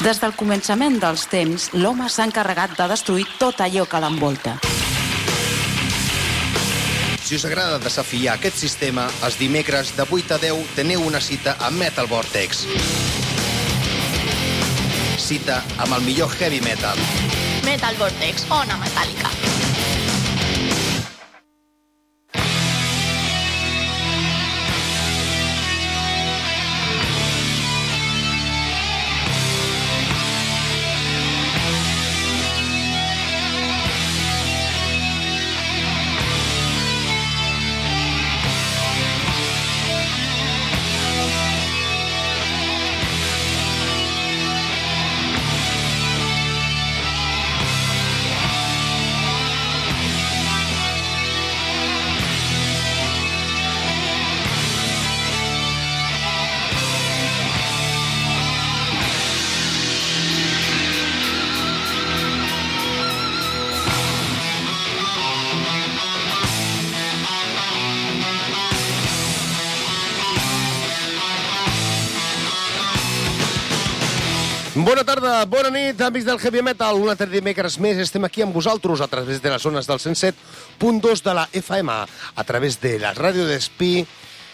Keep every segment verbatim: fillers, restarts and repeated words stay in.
Des del començament dels temps, l'home s'ha encarregat de destruir tot allò que l'envolta. Si us agrada desafiar aquest sistema, els dimecres de vuit a deu teniu una cita a Metal Vortex. Cita amb el millor heavy metal. Metal Vortex, ona metàl·lica. Bona tarda, bona nit, amics del Heavy Metal. Un altre dimecres més estem aquí amb vosaltres a través de les zones del cent set punt dos de la F M, a través de la ràdio d'Espí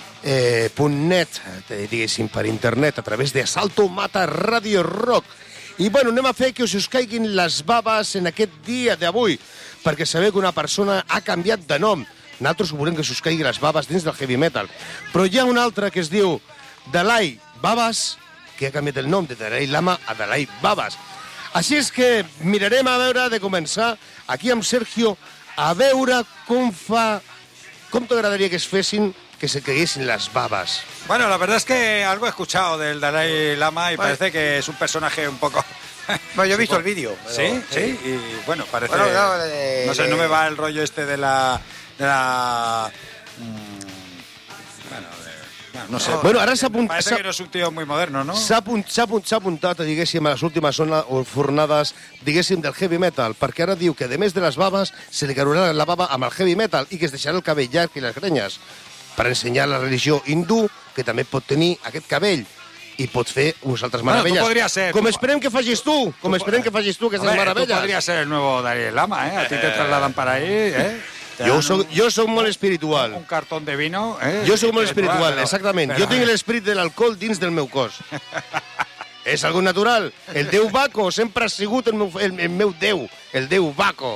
eh, .net, diguéssim, per internet, a través de Asalto Mata Radio Rock. I, bueno, anem a fer que us, us caiguin les baves en aquest dia d'avui, perquè sabeu que una persona ha canviat de nom. Nosaltres volem que us caigui les baves dins del Heavy Metal. Però hi ha un altre que es diu Dalai Babas, que ha canviat el nom de Dalai Lama a Dalai Babas. Així és que mirarem a veure de començar aquí amb Sergio a veure com fa... com t'agradaria que es fessin que se caiguessin las babas. Bueno, la verdad es que algo he escuchado del Dalai Lama y bueno, parece que es un personaje un poco... Bueno, yo he visto el vídeo. ¿Sí? ¿Sí? Y bueno, parece... Bueno, no, de, no sé, de... no me va el rollo este de la... De la... Mmm, bueno, de... No sé, bueno, ara s'ha apuntat... Parece que no és un tio muy moderno, no? S'ha apuntat, apuntat, diguéssim, a les últimes fornades, diguéssim, del heavy metal, perquè ara diu que, a més de les babes, se li caurà la baba amb el heavy metal i que es deixarà el cabell llarg i les grenyes, per ensenyar la religió hindú, que també pot tenir aquest cabell i pot fer unes altres meravelles. Bueno, tu podria ser... Com tu... esperem que facis tu, com tu... esperem que facis tu aquestes Hombre, meravelles. Tu podria ser el nuevo Dalai Lama, eh? A ti te trasladan para ahí, eh? Jo soc, jo soc molt espiritual. Un cartón de vino, eh? Jo soc molt espiritual, però, exactament. Però... Jo tinc l'esperit de l'alcohol dins del meu cos. És algo natural. El déu Baco sempre ha sigut el meu, el, el meu déu. El déu Baco.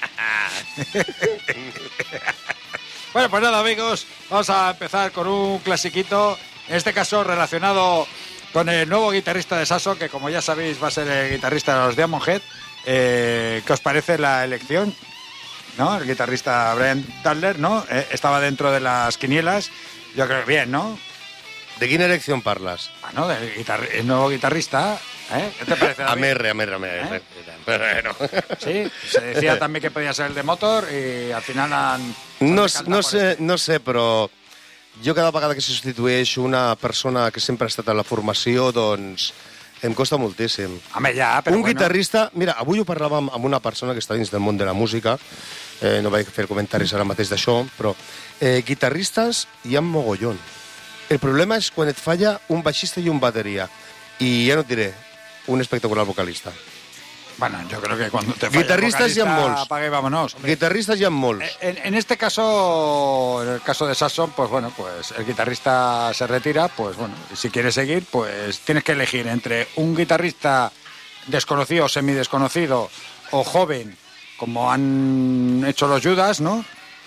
Bueno, pues nada, amigos, vamos a empezar con un clasiquito, en este caso relacionado con el nuevo guitarrista de Saxon, que como ya sabéis va a ser el guitarrista de los Diamond Head. Eh, ¿Qué os parece la elección? ¿No? El guitarrista Brian Tatler, ¿no? Eh, estaba dentro de las quinielas. Yo creo que bien, ¿no? ¿De qué elección parlas? Ah, no, del guitar- el nuevo guitarrista. ¿Eh? ¿Qué te parece, David? Amerre, amerre, amerre. ¿Eh? Bueno. Sí, se decía también que podía ser el de Motor y al final han... No, no, sé, no sé, però jo cada vegada que se substitueix una persona que sempre ha estat a la formació, doncs em costa moltíssim. Home, ja, però un bueno. guitarrista... Mira, avui ho parlàvem amb una persona que està dins del món de la música, eh, no vaig fer comentaris ara mateix d'això, però eh, guitarristes hi ha mogollon. El problema és quan et falla un baixista i un bateria. I ja no et diré, un espectacular vocalista. Bueno, yo creo que cuando te falla guitarristas el ya vocalista, molts. apaga y vámonos. Guitarristas ya molts. En, en este caso, en el caso de Saxon, pues bueno, pues el guitarrista se retira, pues bueno, si quieres seguir, pues tienes que elegir entre un guitarrista desconocido, semidesconocido o joven, como han hecho los Judas, ¿no?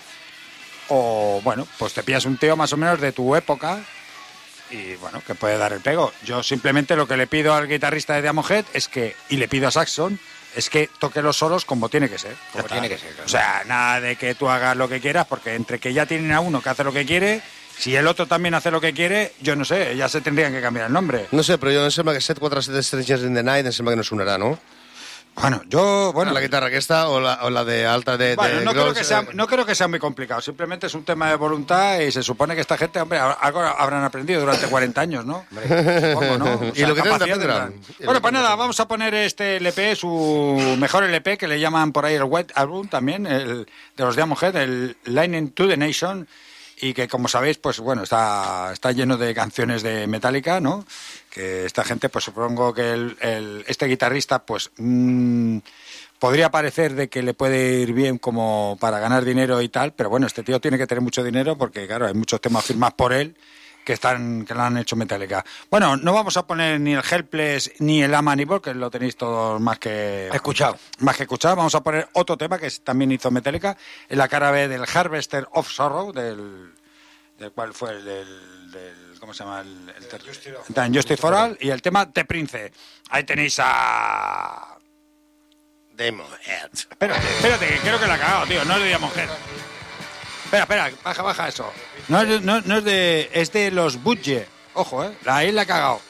O bueno, pues te pillas un tío más o menos de tu época y bueno, que puede dar el pego. Yo simplemente lo que le pido al guitarrista de Diamond Head es que, y le pido a Saxon, es que toque los solos como tiene que ser. Como tiene que ser, claro. O sea, nada de que tú hagas lo que quieras, porque entre que ya tienen a uno que hace lo que quiere, si el otro también hace lo que quiere, yo no sé, ya se tendrían que cambiar el nombre. No sé, però jo em sembla que set quatre set Strangers in the Night em sembla que no sonarà, no? Bueno, yo... Bueno, la guitarra aquesta o la, o la de alta de... Bueno, de no, creo Gross, que sea, eh... no creo que sea muy complicado, simplemente es un tema de voluntad y se supone que esta gente, hombre, algo habrán aprendido durante cuarenta años, ¿no? Supongo, ¿no? O y lo que capacidad tendrán. tendrán. Bueno, pues nada, vamos a poner este L P, su mejor L P, que le llaman por ahí el White Album también, el de los Diamond Head, el Lightning to the Nation. y que, como sabéis, pues bueno, está, está lleno de canciones de Metallica, ¿no? Que esta gente, pues supongo que el, el, este guitarrista, pues mmm, podría parecer de que le puede ir bien como para ganar dinero y tal, pero bueno, este tío tiene que tener mucho dinero porque, claro, hay muchos temas firmados por él que están que lo han hecho Metallica. Bueno, no vamos a poner ni el Helpless ni el Amanibol, que lo tenéis todos más que escuchado. Más que escuchado. Vamos a poner otro tema que también hizo Metallica, en la cara B del Harvester of Sorrow, del, del cual fue el del, del ¿cómo se llama? El, el ter... Justice, Justice for All, y el tema The Prince. Ahí tenéis a... Demonhead. Espérate, espérate, que creo que la ha cagado, tío. No es de Demonhead. Espera, espera, baja, baja eso. No es de, no, no es de, es de los Budgie. Ojo, eh. Ahí la ha cagado.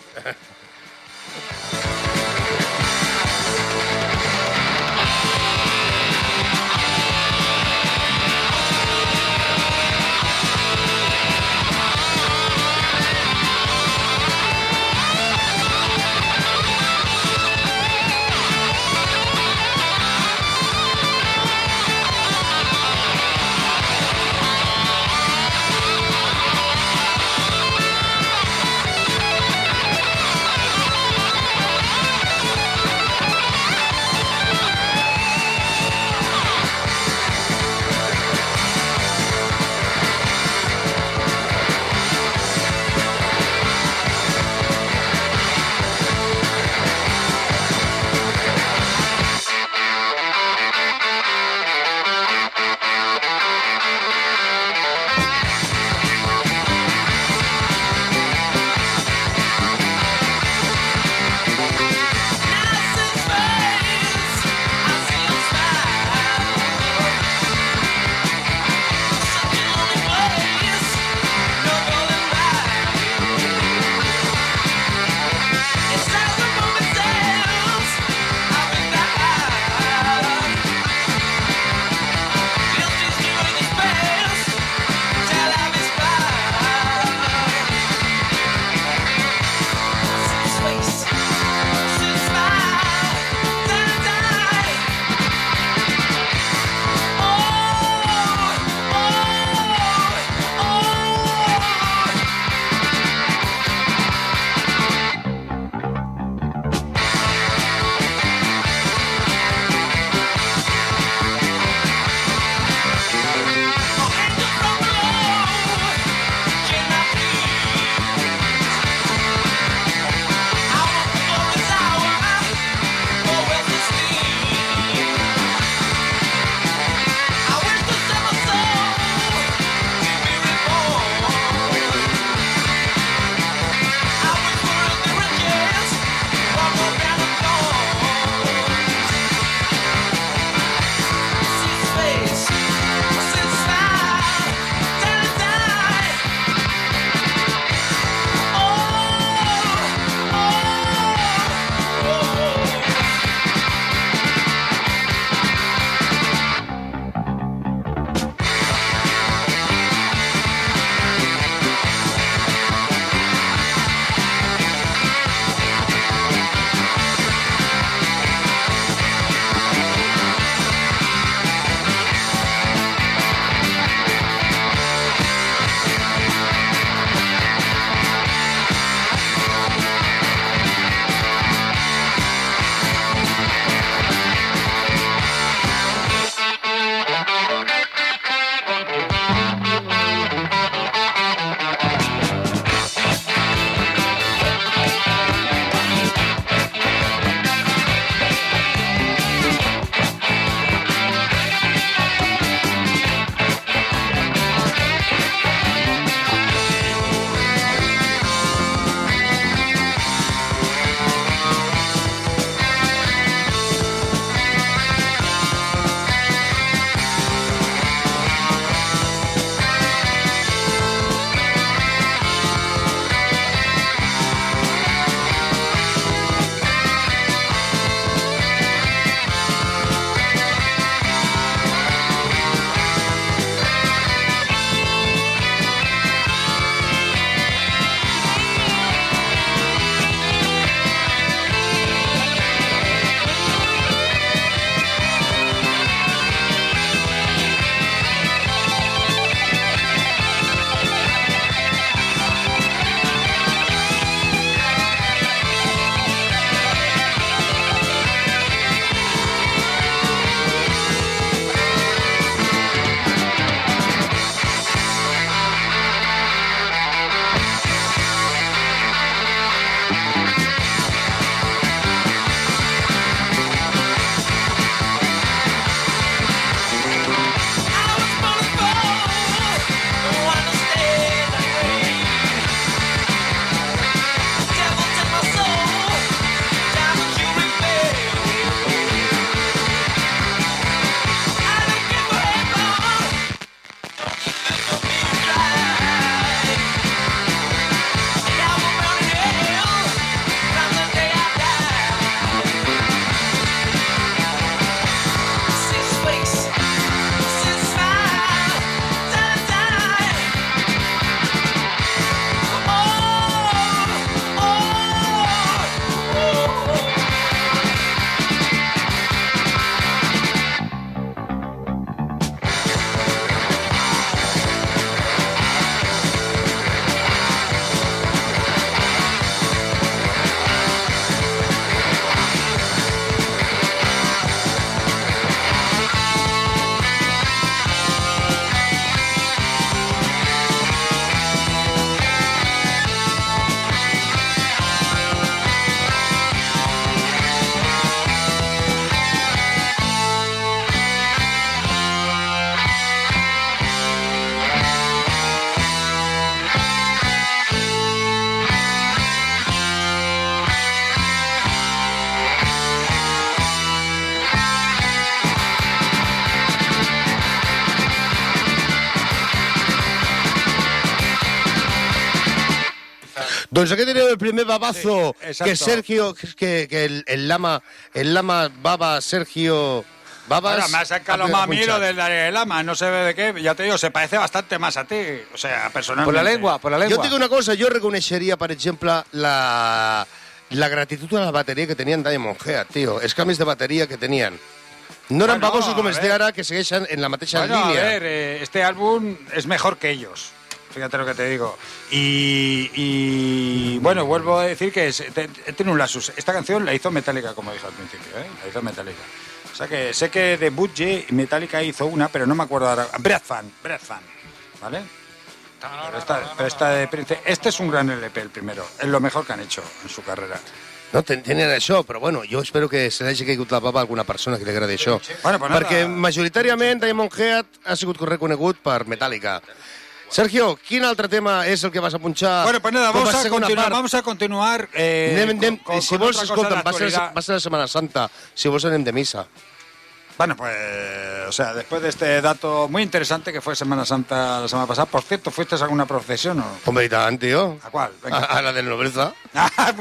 Doncs aquest era el primer babazo Sí, que exacto. Sergio, que, que el, el lama, el lama baba Sergio Babas. Ahora me ha sacado más a mí lo del Dalai Lama, no sé de qué, ya te digo, se parece bastante más a ti, o sea, personalmente. Por la lengua, por la lengua. Jo et dic una cosa, jo reconeixeria, per exemple, la, la gratitud a la bateria que tenien Diamond Head, tio. Els canvis de bateria que tenien. No eren Bueno, babosos com a els ver. d'ara, que segueixen en la mateixa Bueno, línia. a ver, eh, este álbum es mejor que ellos. Fíjate lo que te digo. Y, y, bueno, vuelvo a decir que es- te- tiene un lasus. Esta canción la hizo Metallica, como dije al principio, ¿eh? La hizo Metallica. O sea que sé que de Budgie Metallica hizo una, pero no me acuerdo ahora. Breath Fan, Breath Fan, ¿vale? Pero esta, pero esta de Prince, este es un gran L P, el primero. Es lo mejor que han hecho en su carrera. No, ten- tenen això, però bueno, jo espero que se n'hagi caigut la baba a alguna persona que li agradi això. Bueno, pues nada. Perquè majoritàriament Diamond Head ha sigut reconegut per Metallica. Sergio, quin altre tema és el que vas a punxar? Bueno, pues nada, com vamos a, segona continuar, part? vamos a continuar. Eh, Anem, anem, con- con- si con vols, otra cosa de escolta'm, va ser, actualidad. va ser la Setmana Santa. Si vols anem de missa. Bueno, pues, o sea, después de este dato muy interesante que fue Semana Santa la semana pasada, por cierto, ¿fuiste a alguna procesión o no? Hombre, i tant, tio. ¿A cuál? A, Venga. a la de nobleza. Ah,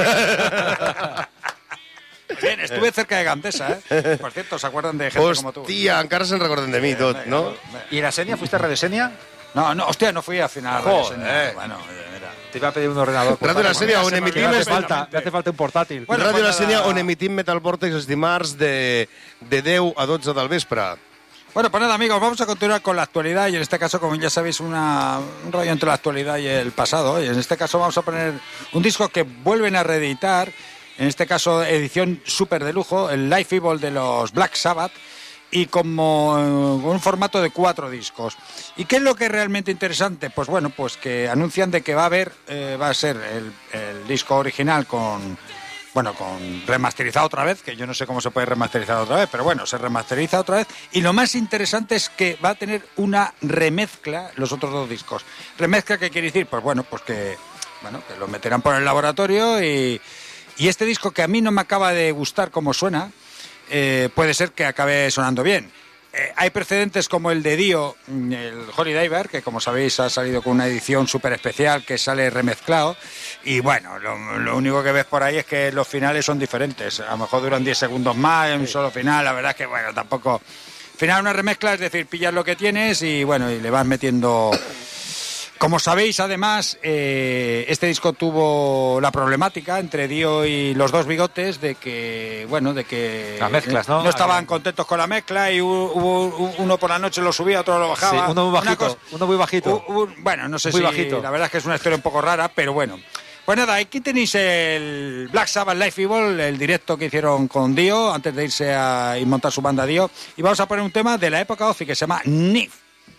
pues- Bien, estuve cerca de Gandesa, ¿eh? Por cierto, ¿se acuerdan de gente como tú? Hòstia, encara se'n recorden de mi tot, Venga, no? venga. ¿Y en la Senia? ¿Fuiste a Radio Senia? No, no, hostia, no fui a final. Joder. Bueno, eh, mira. Te iba a pedir un ordenador. Radio La Senia, on Me emitim... hace es- falta, me hace falta un portátil. Bueno, Ràdio pues La nada. Senya, on emitim Metal Vortex els dimarts de, de deu a dotze del vespre. Bueno, pues nada, amigos, vamos a continuar con la actualidad y en este caso, como ya sabéis, una, un rollo entre la actualidad y el pasado. Y en este caso vamos a poner un disco que vuelven a reeditar, en este caso edición súper de lujo, el Live Evil de los Black Sabbath, y como eh, con un formato de cuatro discos. ¿Y qué es lo que es realmente interesante? Pues bueno, pues que anuncian de que va a haber, eh, va a ser el, el disco original con... Bueno, con remasterizado otra vez, que yo no sé cómo se puede remasterizar otra vez, pero bueno, se remasteriza otra vez. Y lo más interesante es que va a tener una remezcla los otros dos discos. ¿Remezcla qué quiere decir? Pues bueno, pues que, bueno, que lo meterán por el laboratorio y, y este disco que a mí no me acaba de gustar como suena, eh, puede ser que acabe sonando bien. Eh, hay precedentes como el de Dio, mm, el Holy Diver, que como sabéis ha salido con una edición súper especial que sale remezclado. Y bueno, lo, lo único que ves por ahí es que los finales son diferentes. A lo mejor duran diez segundos más en un solo final. La verdad es que, bueno, tampoco... Final una remezcla, es decir, pillas lo que tienes y bueno, y le vas metiendo... Como sabéis, además, eh, este disco tuvo la problemática entre Dio y los dos bigotes de que, bueno, de que Las mezclas, ¿no? no estaban contentos con la mezcla y hubo, hubo uno por la noche lo subía, otro lo bajaba. Sí, uno muy Una bajito, cosa- uno muy bajito. Hu- hubo- bueno, no sé Muy si bajito. la verdad es que es una historia un poco rara, pero bueno. Pues nada, aquí tenéis el Black Sabbath Live Evil, el directo que hicieron con Dio antes de irse a y montar su banda Dio, y vamos a poner un tema de la época Ozzy que se llama Nif.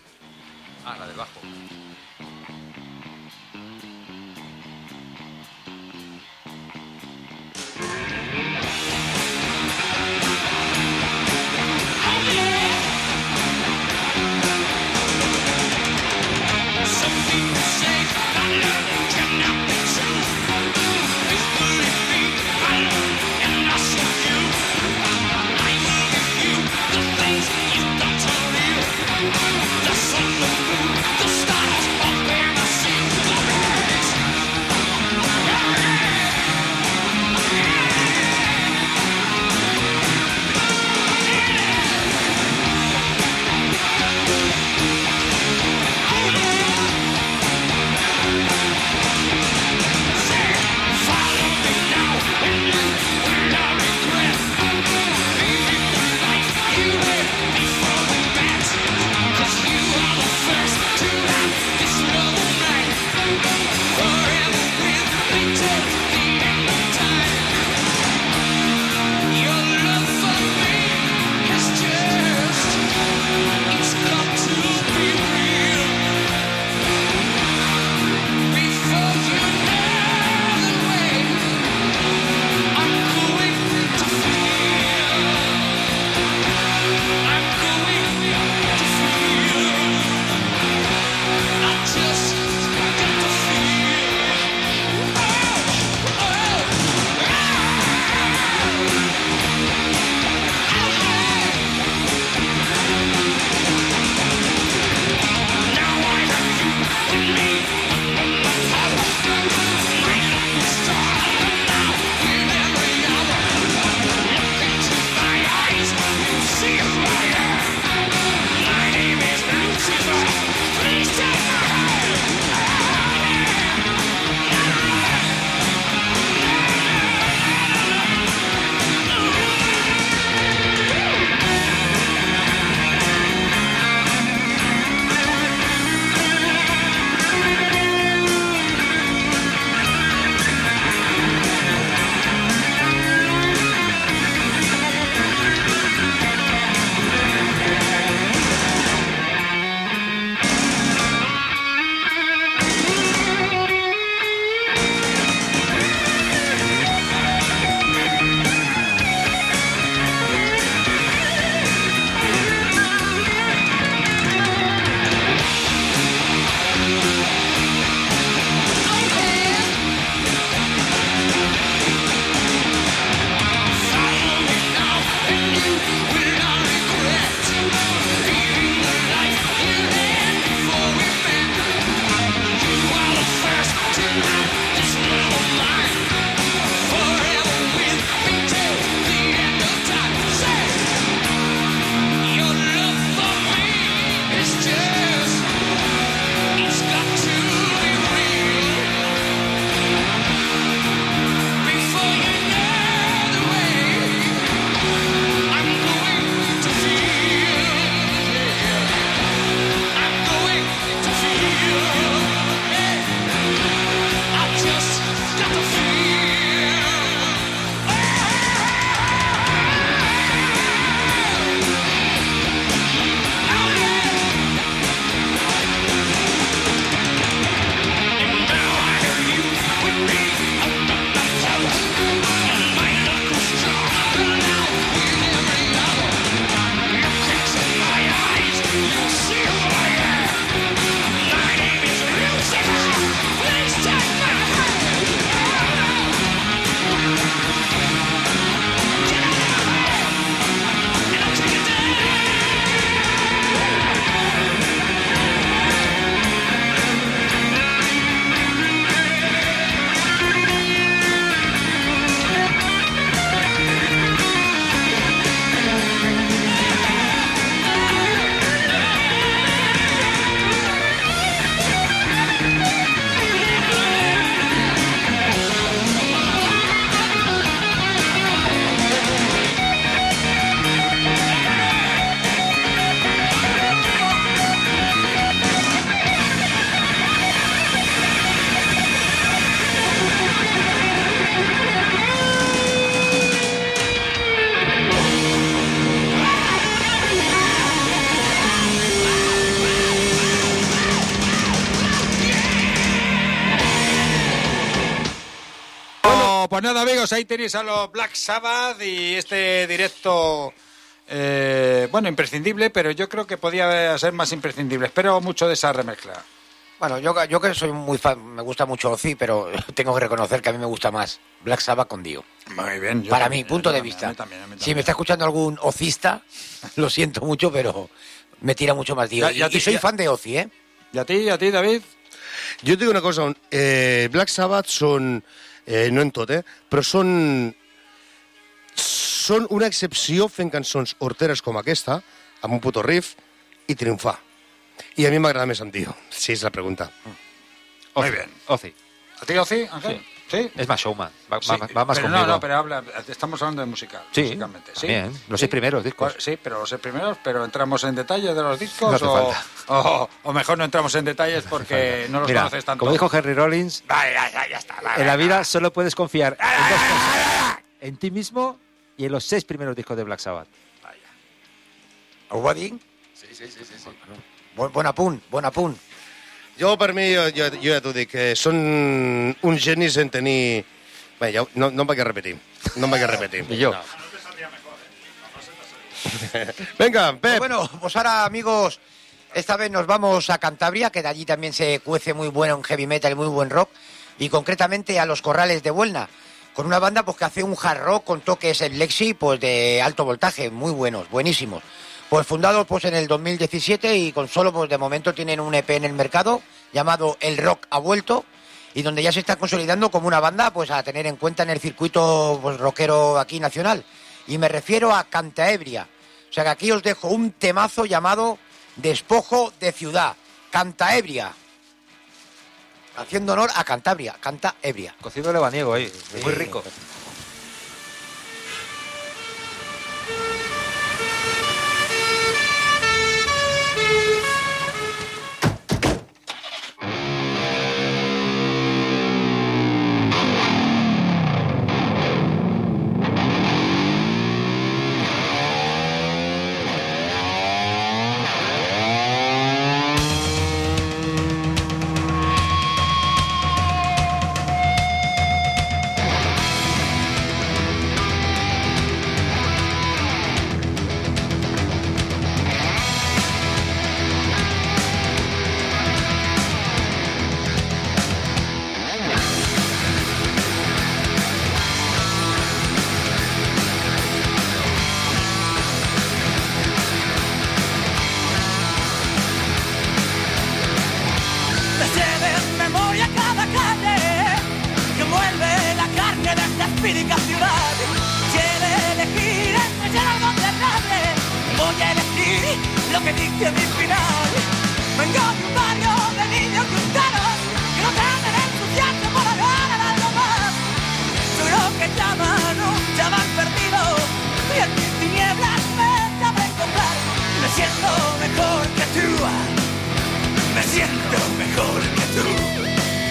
Ah, la del bajo. The sun, the moon, the stars. pues nada, amigos, ahí tenéis a los Black Sabbath y este directo, eh, bueno, imprescindible, pero yo creo que podía ser más imprescindible. Espero mucho de esa remezcla. Bueno, yo, yo que soy muy fan, me gusta mucho Ozzy, pero tengo que reconocer que a mí me gusta más Black Sabbath con Dio. Muy bien. Para también, mi punto yo de también, vista. a mí también, a mí Si también. me está escuchando algún ocista, lo siento mucho, pero me tira mucho más Dio. Ya- ya y, te- y soy ya- fan de Ozzy, ¿eh? ¿Y a ti, y a ti, David? Jo et dic una cosa, eh, Black Sabbath són, eh, no en tot, eh, però són, són una excepció fent cançons horteres com aquesta, amb un puto riff, i triomfar. I a mi m'agrada més amb Dio, si és la pregunta. Muy Ozzy, bien. Ozzy. ¿A ti, Ozzy, Ángel? Sí. ¿Sí? Es más showman. Va, Sí, va- va más pero conmigo. no, no, pero habla, estamos hablando de musical, Sí, musicalmente. Sí, también, los sí. seis primeros discos. Sí, pero los seis primeros, pero entramos en detalle de los discos No hace o, falta. o, o mejor no entramos en detalles porque no los Mira, conoces tanto. como dijo Henry Rollins, Vale, ya, ya, ya está. vale, en la vale. vida solo puedes confiar en dos cosas. En ti mismo y en los seis primeros discos de Black Sabbath. Ho va dir? Sí, sí, sí. sí, sí. Bon, bon apunt, bon apunt. Jo, per mi, jo, jo, jo ja t'ho dic, que són uns genis en tenir... Bé, ja, no, no em vaig a repetir. No em vaig a repetir. Y yo. No. Venga, Pep. Pues bueno, pues ahora, amigos, esta vez nos vamos a Cantabria, que de allí también se cuece muy bueno heavy metal y muy buen rock, y concretamente a los Corrales de Buelna, con una banda pues que hace un hard rock con toques en Lexi, pues de alto voltaje, muy buenos, buenísimos. Pues fundados pues en el dos mil diecisiete y con solo pues de momento tienen un E P en el mercado llamado El Rock ha vuelto, y donde ya se está consolidando como una banda pues a tener en cuenta en el circuito pues rockero aquí nacional. Y me refiero a Cantaebria. O sea que aquí os dejo un temazo llamado Despojo de Ciudad. Cantaebria. Haciendo honor a Cantabria. Cantaebria. Cocido lebaniego ahí, muy rico. Me sé de memoria cada calle que envuelve la carne de esta espírica ciudad. Si he de elegir entre ser algo terrible, voy a elegir lo que dicte mi final. Vengo de un barrio de niños cruzados que no tratan de ensuciarse por ganar algo más. Soy lo que llaman un chaval perdido y en mis tinieblas me sabré encontrar. Me siento mejor que tú. Me siento mejor que tú.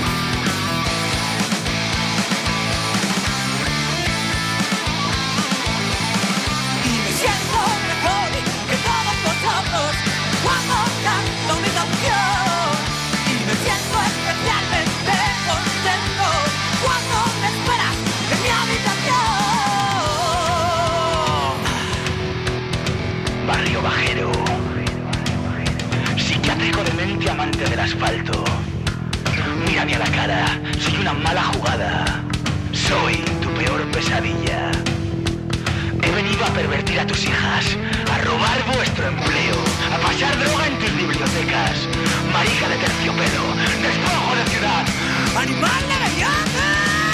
Y me siento mejor que todos vosotros cuando canto mi canción. Y me siento especialmente contento cuando me esperas en mi habitación. Barrio bajero, psiquiátrico demente amante del asfalto. Mírame a la cara, soy una mala jugada. Soy tu peor pesadilla. He venido a pervertir a tus hijas, a robar vuestro empleo, a pasar droga en tus bibliotecas. Marica de terciopelo, despojo de ciudad. ¡Animal de belleza!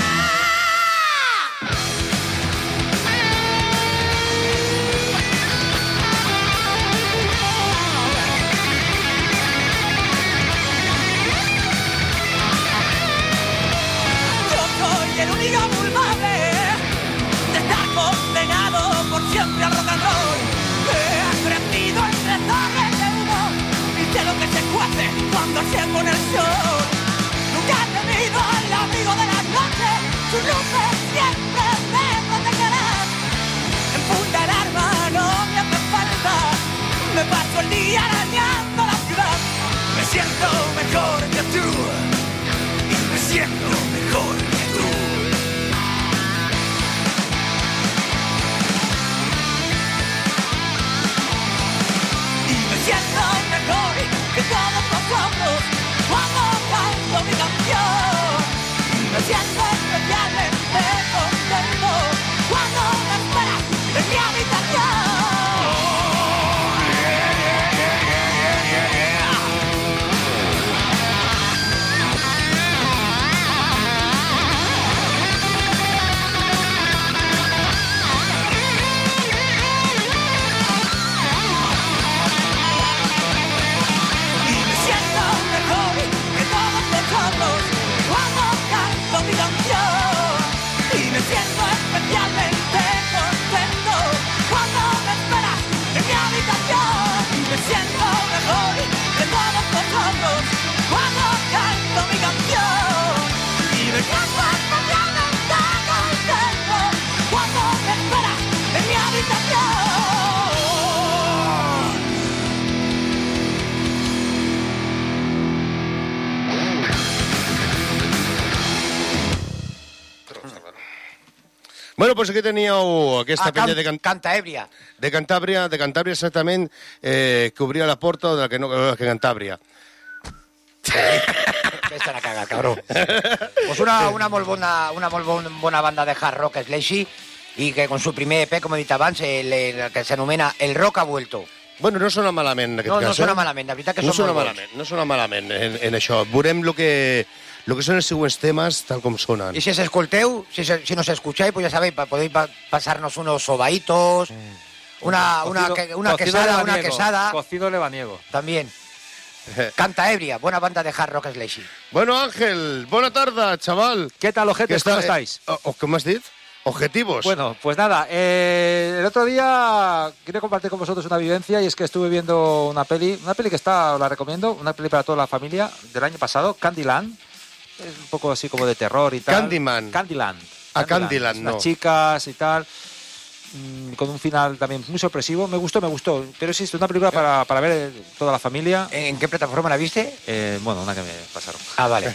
El único culpable de estar condenado por siempre al rock and roll. He crecido entre torres de humo y sé lo que se cuece cuando se pone el sol. Nunca he tenido al amigo de las noches, sus luces siempre me protegerán. En punta el arma no me hace falta, me paso el día arañando la ciudad. Me siento mejor que tú y me siento mejor que tú. vosotros cuando canto mi canción. Me siento especialmente contento cuando me esperas en mi habitación. Bueno, doncs aquí teníeu aquesta Ah, penya can, de, can, Cantaèbria. de Cantàbria, de Cantàbria exactament, eh, que obria la porta de la que no que Cantàbria. Vés a cagar, cabró. Pues una, una, molt bona, una molt bon, bona banda de hard rock Slashy y que con su primer E P, como he dit abans, el, el que s'anomena El Rock ha vuelto. Bueno, no sona malament en aquest No, cas. no sona eh? malament, la veritat que no són sona molt bons. malament, no sona malament en, en això. Veurem el que, lo que són els següents temes tal com sonen. Y si os escolteu, si, se- si nos escucháis, pues ya sabéis, pa- podéis pa- pasarnos unos sobaitos, una, una, Cocido- que- una cocido quesada, una lebaniego, quesada, Cocido lebaniego. también. Cantaèbria, buena banda de hard rock Slashy. Bueno, Ángel, bona tarda, chaval. ¿Qué tal, ojetes? Que ¿Cómo está- estáis? eh, o, ¿Cómo has dit? Objetivos. Bueno, pues nada, eh, el otro día quería compartir con vosotros una vivencia y es que estuve viendo una peli, una peli que está, os la recomiendo, una peli para toda la familia del año pasado, Candyland. Es un poco así como de terror y tal. Candyman. Candyland. Ah, Candyland, Unas no. chicas y tal, mm, con un final también muy sorpresivo. Me gustó, me gustó. Pero sí, es una película para, para ver eh, toda la familia. ¿En qué plataforma la viste? Eh, bueno, una que me pasaron. Ah, vale.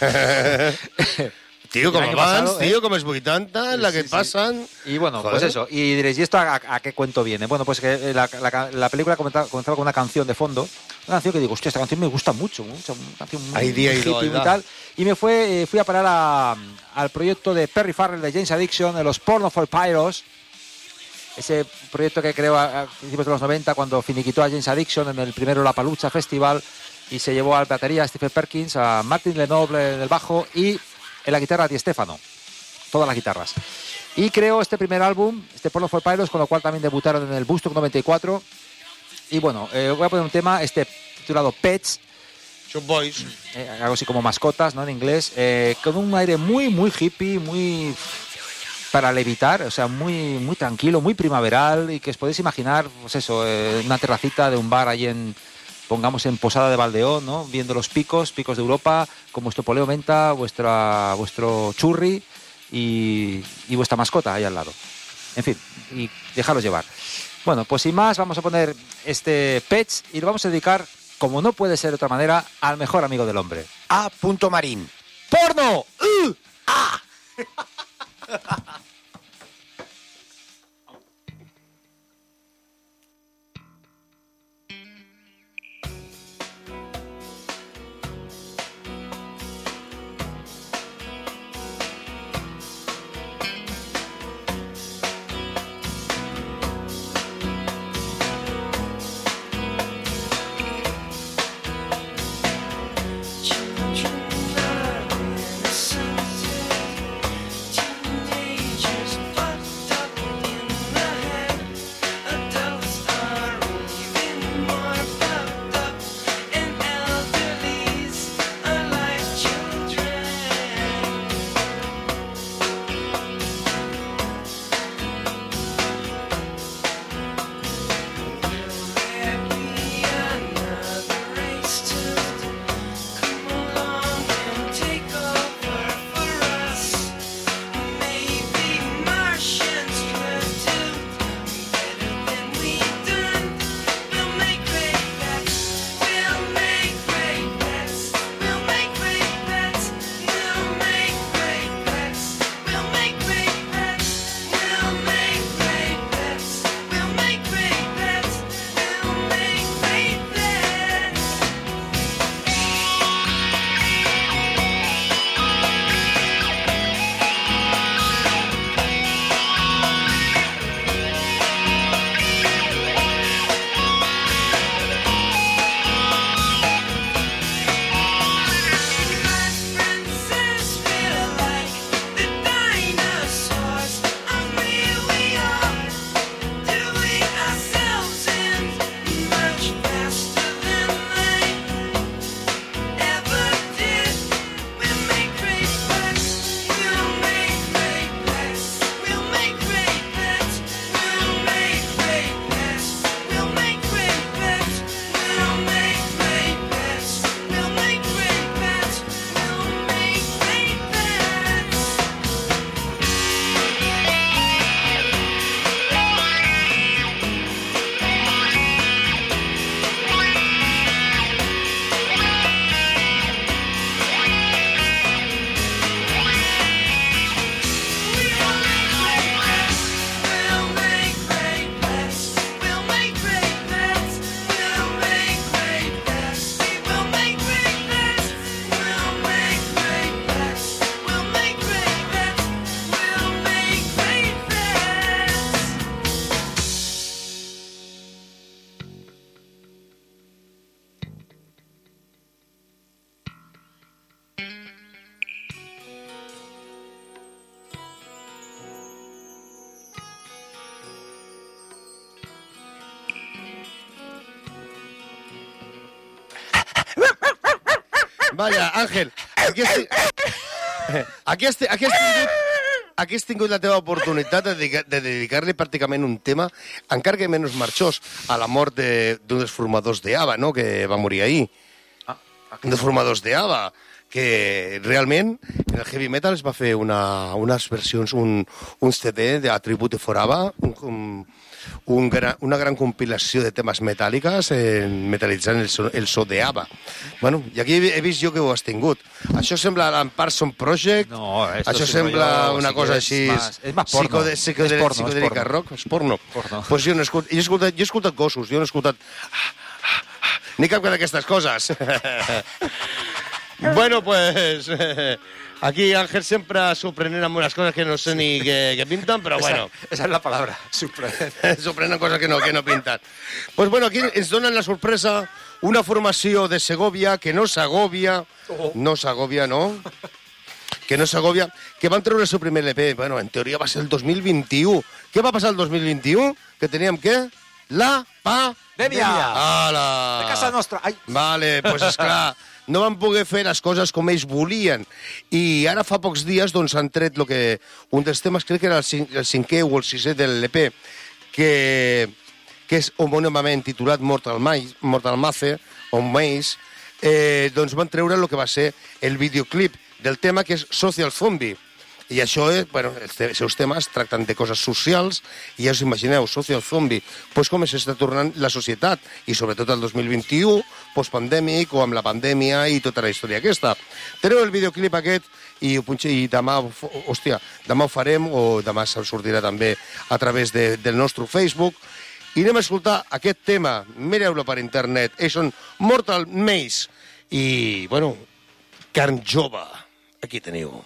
Tio, com El año abans, pasado, tio, eh? com els vuitanta, la que Sí, sí. pasan... Y bueno, Joder. pues eso. Y diréis, ¿y esto a, a qué cuento viene? Bueno, pues que eh, la, la, la película comenzaba, comenzaba con una canción de fondo. Una canción que digo, hostia, esta canción me gusta mucho. mucho una canción muy, Ahí día muy y hippie doidad. y tal. Y me fue, eh, fui a parar a- al proyecto de Perry Farrell de James Addiction, de los Porno for Pyros. Ese proyecto que creó a, a principios de los noventa cuando finiquitó a James Addiction en el primero La Palucha Festival y se llevó al batería a Stephen Perkins, a Martin Lenoble en el bajo y en la guitarra a Di Stefano. Todas las guitarras. Y creó este primer álbum, este Porno for Pyros, con lo cual también debutaron en el Woodstock noventa y cuatro. Y bueno, eh, voy a poner un tema, este titulado Pets, Shop Boys. eh, algo así como mascotas, ¿no? En inglés, eh, con un aire muy, muy hippie, muy para levitar, o sea, muy, muy tranquilo, muy primaveral y que os podéis imaginar, pues eso, eh, una terracita de un bar ahí en, pongamos en Posada de Valdeón, ¿no? Viendo los picos, picos de Europa, con vuestro poleo menta, vuestra, vuestro churri y, y vuestra mascota ahí al lado. En fin, y dejaros llevar. Bueno, pues sin más, vamos a poner este Pets y lo vamos a dedicar, como no puede ser de otra manera, al mejor amigo del hombre. A. Marín. ¡Porno! ¡Uh! ¡Ah! Children are innocent. Vaja, Àngel, aquí has, aquí has, aquí has tingut... Aquí has tingut la teva oportunitat de, dedicar, de dedicar-li pràcticament un tema, encara que menys marxós, a la mort de, d'un dels formadors d'ABBA, no?, que va morir ahir. Ah, un dels formadors d'ABBA, que realment en el heavy metal es va fer una, unes versions, un, un C D de Tribute for ABBA, un, un gran, una gran compilació de temes metàl·liques en, metal·litzant el so, el so d'ABBA. Bueno, i aquí he vist jo que ho has tingut. Això sembla en Parson Project, no, això sembla jo, una sí cosa així... Más, és més porno. Psicode, psicode, és porno, psicodèlica és porno. Rock, és porno. porno. Pues jo, no he escoltat, jo, he escoltat, jo he escoltat gossos, jo no he escoltat... Ni cap d'aquestes coses. Bueno, pues... Aquí Ángel sempre sorprenent amb unes coses que no sé ni què, què pinten, però bueno. Esa, esa es la palabra, sorprenent. Sorprenent coses que no, que no pinten. Pues bueno, aquí ens donen la sorpresa una formació de Segovia que no s'agòbia, oh. no s'agòbia, no? Que no s'agòbia, que van treure el seu primer L P. Bueno, en teoria va ser el dos mil vint-i-u. Què va passar el dos mil vint-i-u? Que teníem, què? La pandèmia. Ala. De casa nostra. Ai. Vale, pues esclar... no van poder fer les coses com ells volien. I ara fa pocs dies doncs, han tret lo que, un dels temes, crec que era el, cin el cinquè o el sisè de l'L P, que, que és homònimament titulat Mortal, Maze, Mortal Maze, o Maze, eh, doncs van treure el que va ser el videoclip del tema, que és Social Zombie. I això, és, bueno, els seus temes tracten de coses socials, i ja us imagineu, Social Zombie, doncs com s'està tornant la societat, i sobretot el dos mil vint-i-u, postpandèmic, o amb la pandèmia i tota la història aquesta. Teniu el videoclip aquest, i, i demà, hòstia, demà ho farem, o demà se'l sortirà també a través de, del nostre Facebook, i anem a escoltar aquest tema, mireu-lo per internet, ells són Mortal Maze, i, bueno, carn jove, aquí teniu.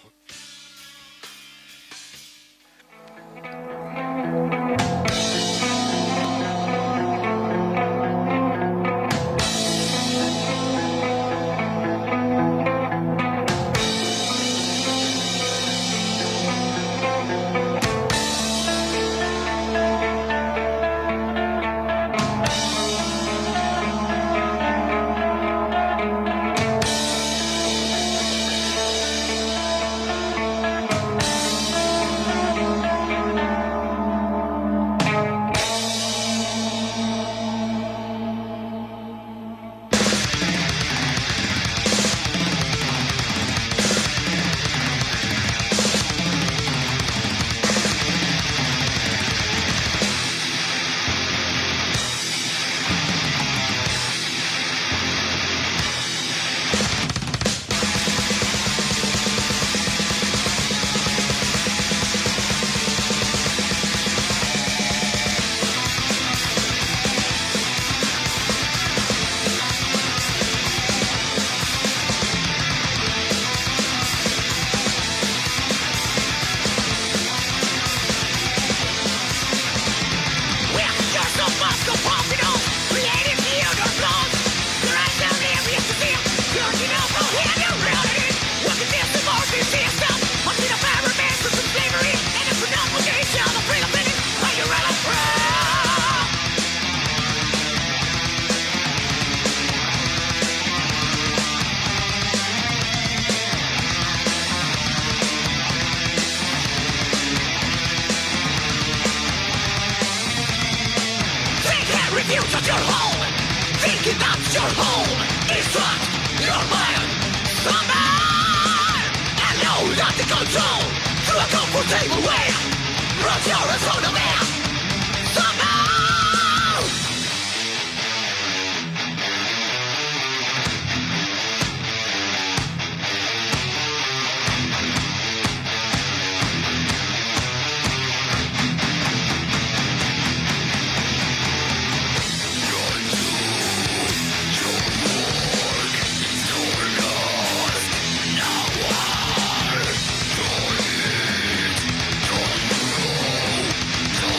No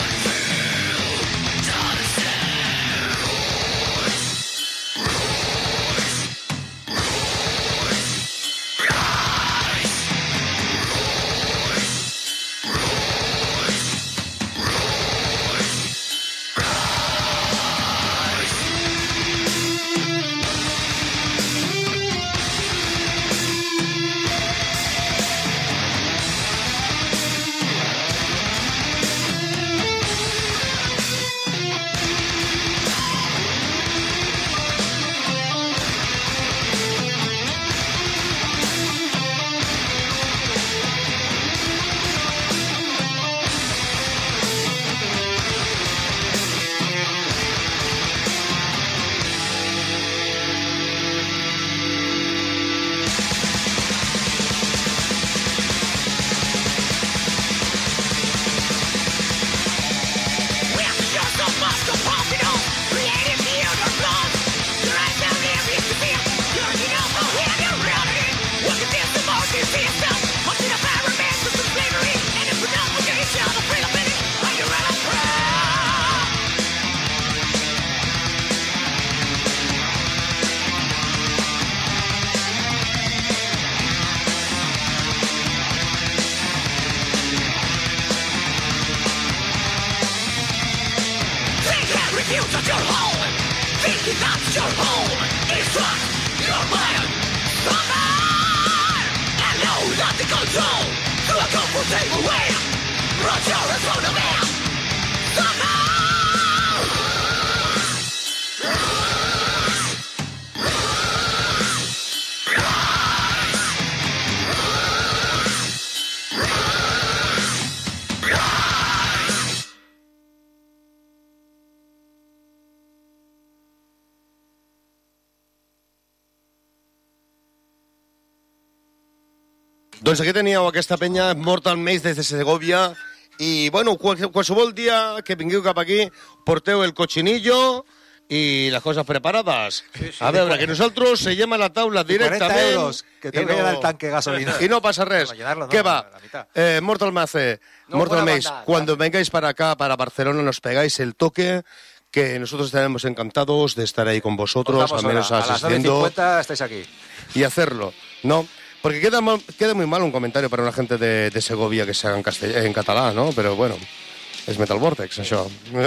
Doncs aquí teníeu aquesta penya Mortal Maze des de Segovia i, bueno, qual, qualsevol dia que vingueu cap aquí porteu el cochinillo y las cosas preparadas. Sí, sí, a veure, que nosaltres seguim a la taula directament... cuarenta euros, que te voy a dar el tanque de gasolina. I no passa res. No, ¿Qué va? Eh, Mortal Maze, no, Mortal Maze, cuando claro. vengáis para acá, para Barcelona, nos pegáis el toque... que nosotros estaremos encantados de estar ahí con vosotros, al menos a asistiendo. A las nueve cincuenta estáis aquí. Y hacerlo, ¿no? Porque queda, mal, queda muy mal un comentario para una gente de, de Segovia que se haga en, castell en català, no? Però, bueno, és Metal Vortex, això.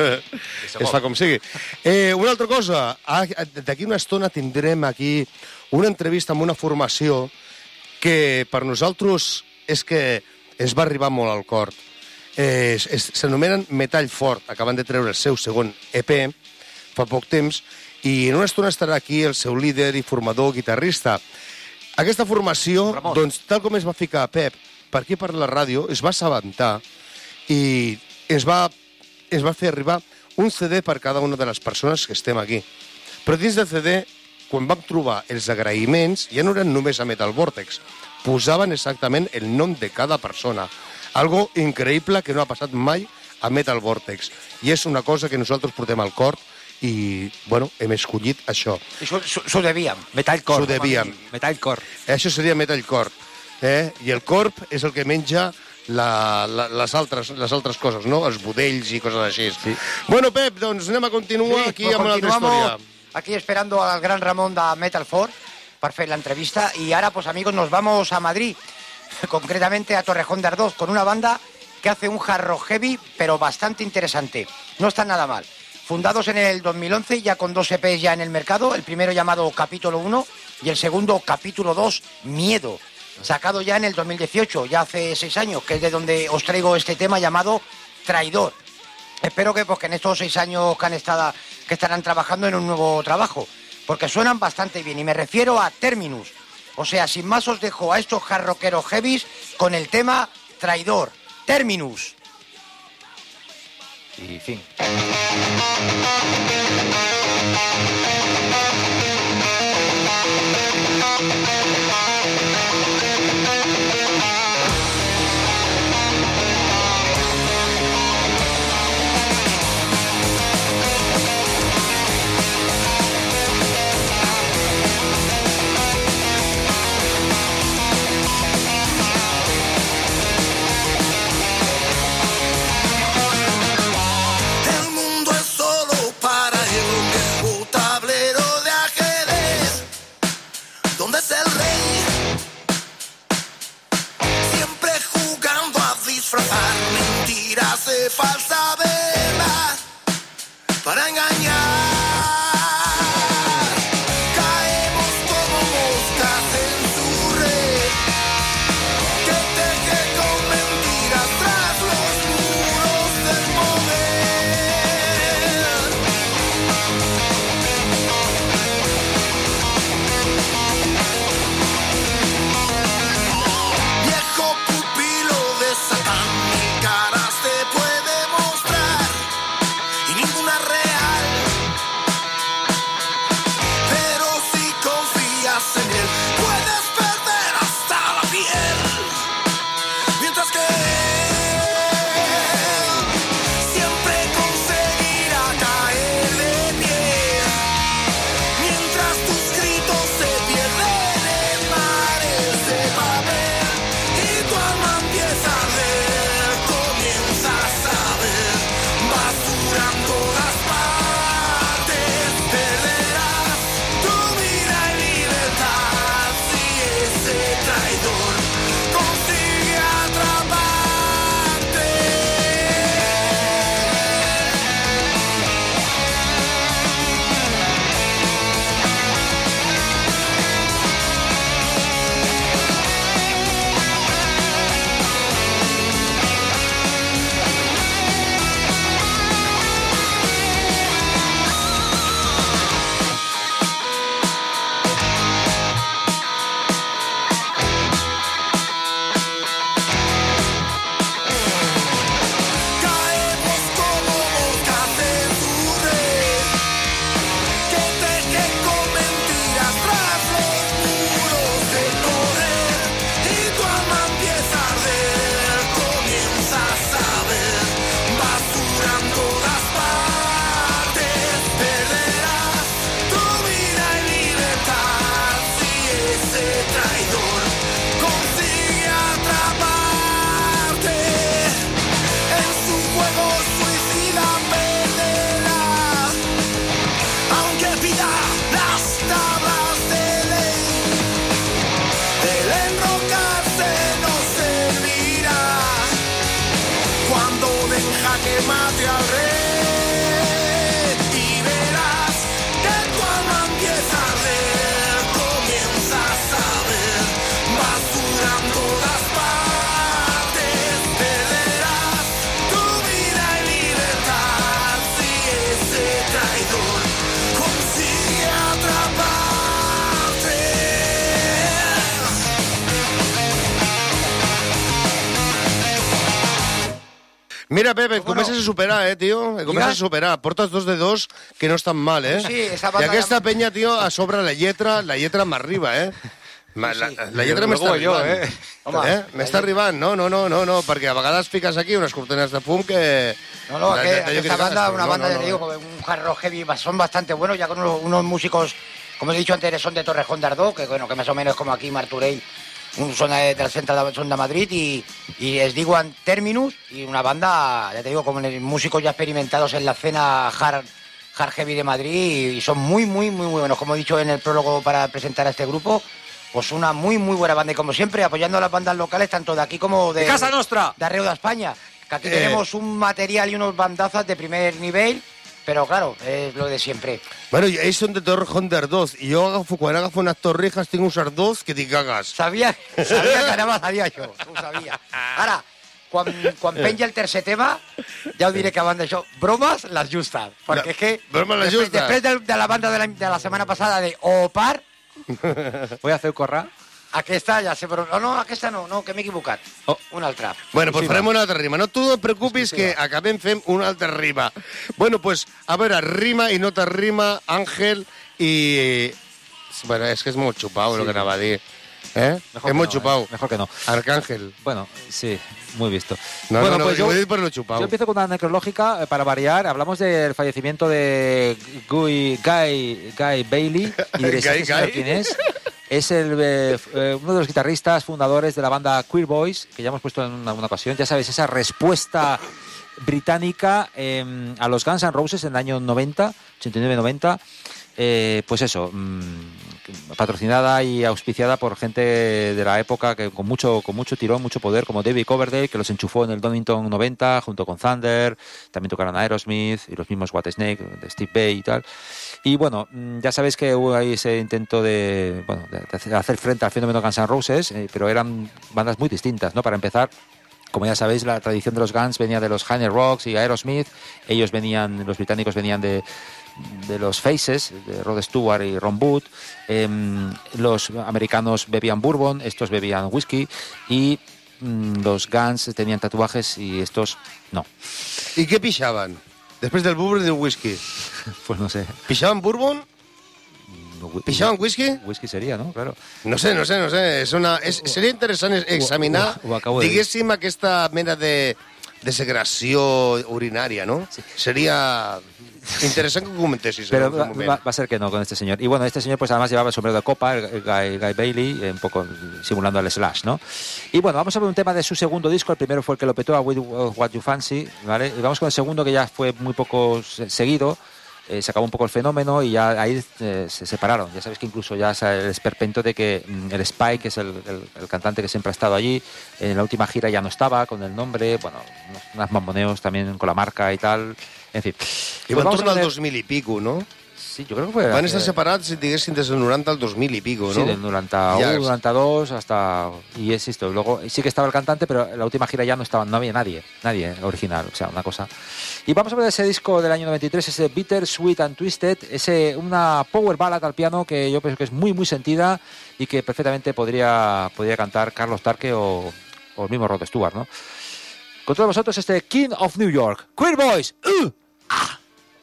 Es fa com sigui. Eh, una altra cosa, d'aquí una estona tindrem aquí una entrevista amb una formació que per nosaltres és que ens va arribar molt al cor. Eh, S'anomenen Metall Fort, acaben de treure el seu segon E P fa poc temps, i en una estona estarà aquí el seu líder i formador guitarrista. Aquesta formació, Ramon. doncs, tal com es va ficar a Pep per aquí per la ràdio, es va assabentar i es va, es va fer arribar un C D per cada una de les persones que estem aquí. Però dins del C D, quan vam trobar els agraïments, ja no eren només a Metal Vortex, posaven exactament el nom de cada persona. Algo increïble que no ha passat mai a Metal Vortex. I és una cosa que nosaltres portem al cor i, bueno, hem escollit això. I s'ho devíem. Metalcore. S'ho devíem. Metalcore. Això seria Metalcore. Eh? I el corp és el que menja la, la, les, altres, les altres coses, no? Els budells i coses així. Sí. Bueno, Pep, doncs anem a continuar sí, aquí pues amb una altra història. Aquí esperando al gran Ramon de Metal Fort para hacer la entrevista. Y ahora, pues amigos, nos vamos a Madrid, concretamente a Torrejón de Ardoz, con una banda que hace un hard rock heavy, pero bastante interesante. No está nada mal. Fundados en el dos mil once, ya con dos E Pes ya en el mercado, el primero llamado Capítulo uno y el segundo Capítulo dos, Miedo, sacado ya en el dos mil dieciocho, ya hace seis años, que es de donde os traigo este tema llamado Traidor. Espero que, pues, que en estos seis años que, han estado, que estarán trabajando en un nuevo trabajo, porque suenan bastante bien, y me refiero a Terminus. O sea, sin más os dejo a estos hard rockeros heavies con el tema Traidor, Terminus. Y fin. Falsa verdad para engañar. Caemos como moscas en su red, que teje con mentiras tras los muros del poder. Viejo pupilo de Satán, mil caras te puede mostrar y ninguna real, pero si confías en él puedes perder hasta la piel, mientras que él siempre conseguirá caer de pie, mientras tus gritos se pierden en mares de papel y tu alma empieza a ver, comienzas a ver basura en todas partes, perderás tu vida y libertad. Mira, Pepe, comences no? a superar, eh, tio. Comences a superar. Portes dos de dos, que no estan mal, eh? Sí, esa I aquesta de... penya, tio, a sobre la lletra, la lletra m'arriba, eh? La, la, la lletra m'està arribant. Jo, eh? Home, eh? M'està arribant. No, no, no, no, no, perquè a vegades fiques aquí unes cortinas de fum que... No, no, de, de, de esta banda, una no, banda, no, no, te digo, no. un hard rock heavy, son bastante buenos, ya con unos, unos músicos, como he dicho antes, son de Torrejón de Ardoz, que bueno, que más o menos es como aquí Martorell, un son de, de la central son de Madrid, y, y les digo en Terminus, y una banda, ya te digo, como músicos ya experimentados en la escena hard, hard heavy de Madrid, y son muy, muy, muy, muy buenos, como he dicho en el prólogo para presentar a este grupo. Pues una muy, muy buena banda, y como siempre, apoyando a las bandas locales, tanto de aquí como de... ¡De Casa Nostra! De Arreu de España. Que aquí Eh. tenemos un material y unos bandazas de primer nivel, però, claro, és lo de siempre. Bueno, ells són de Torrejón de Ardoz, i jo agafo, quan agafo unes torrijas, tinc uns ardoz que t'hi cagues. Sabia, sabia que anava a dir això, ho sabia. Ara, quan, quan penja el tercer tema, ja ho diré que abans d'això, bromes les justes, perquè és que... Bromes les després, justes. després de, de la banda de la, de la setmana passada de Opar, Voy a hacer corra. aquesta ja sé, però... No, no, aquesta no, no, que m'he equivocat. Oh. Una altra. Bueno, pues farem una altra rima. No tu no et preocupis que acabem fent una altra rima. Bueno, pues, a veure, rima i no te rima, Ángel, i... Bueno, és que és molt xupau, sí. Lo que anava a dir. ¿Eh? Mejor es muy no, chupado. Eh. Mejor que no. Arcángel. Bueno, sí, muy visto. No, bueno, no, no, pues yo, voy a ir por lo chupado. Yo empiezo con una necrológica, eh, para variar. Hablamos del fallecimiento de Guy, Guy, Guy Bailey. Y diréis, Guy, ¿este señor Guy. quién es? Es el, eh, eh, uno de los guitarristas fundadores de la banda Queer Boys, que ya hemos puesto en una, una ocasión. Ya sabéis, esa respuesta británica eh, a los Guns N' Roses en el año noventa, ochenta y nueve noventa. Eh, pues eso, mmm, patrocinada y auspiciada por gente de la época que con mucho con mucho tirón, mucho poder, como David Coverdale, que los enchufó en el Donington noventa junto con Thunder. También tocaron a Aerosmith y los mismos Whitesnake de Steve Vai y tal. Y bueno, ya sabéis que hubo ahí ese intento de, bueno, de hacer frente al fenómeno Guns N' Roses, eh, pero eran bandas muy distintas, ¿no? Para empezar, como ya sabéis, la tradición de los Guns venía de los Haney Rocks y Aerosmith. Ellos venían, los británicos venían de de los Faces, de Rod Stewart y Ron Wood. Eh, los americanos bebían bourbon, estos bebían whisky, y mm, los Guns tenían tatuajes y estos no. ¿Y qué pichaban? Después del bourbon y del whisky. Pues no sé. ¿Pichaban bourbon? ¿Pichaban whisky? Whisky sería, ¿no? Claro. No sé, no sé, no sé. És una, és, seria interessant examinar, ho, ho, ho acabo de diguéssim, dir. Aquesta mena de, de segregació urinària, ¿no? Sí. Sería interesante que comentessis. Pero va, va, va a ser que no con este señor. Y bueno, este señor pues además llevaba el sombrero de copa, el Guy, Guy Bailey, un poco simulando al Slash, ¿no? Y bueno, vamos a ver un tema de su segundo disco. El primero fue el que lo petó, a With What You Fancy, ¿vale? Y vamos con el segundo, que ya fue muy poco seguido. Eh, se acabó un poco el fenómeno y ya ahí eh, se separaron. Ya sabéis que incluso ya el esperpento de que mm, el Spike, que es el, el, el cantante que siempre ha estado allí, en la última gira ya no estaba con el nombre, bueno, unos, unos mamoneos también con la marca y tal, en fin. I Pues van tornar tener... al dos mil i pico, no? Sí, yo creo que fue... Van estar separats, diguéssim, des del noranta al dos mil i pico, ¿no? Sí, del noranta uno, Ja. noranta dos hasta... Y es esto. Luego sí que estaba el cantante, pero en la última gira ya no estaba, no había nadie, nadie original, o sea, una cosa. Y vamos a ver ese disco del año noventa y tres, ese Bitter, Sweet and Twisted, ese, una power ballad al piano que yo pienso que es muy, muy sentida y que perfectamente podría, podría cantar Carlos Tarque o, o el mismo Rod Stewart, ¿no? Con todos vosotros este King of New York, Queer Boys. ¡Uh! ¡Ah!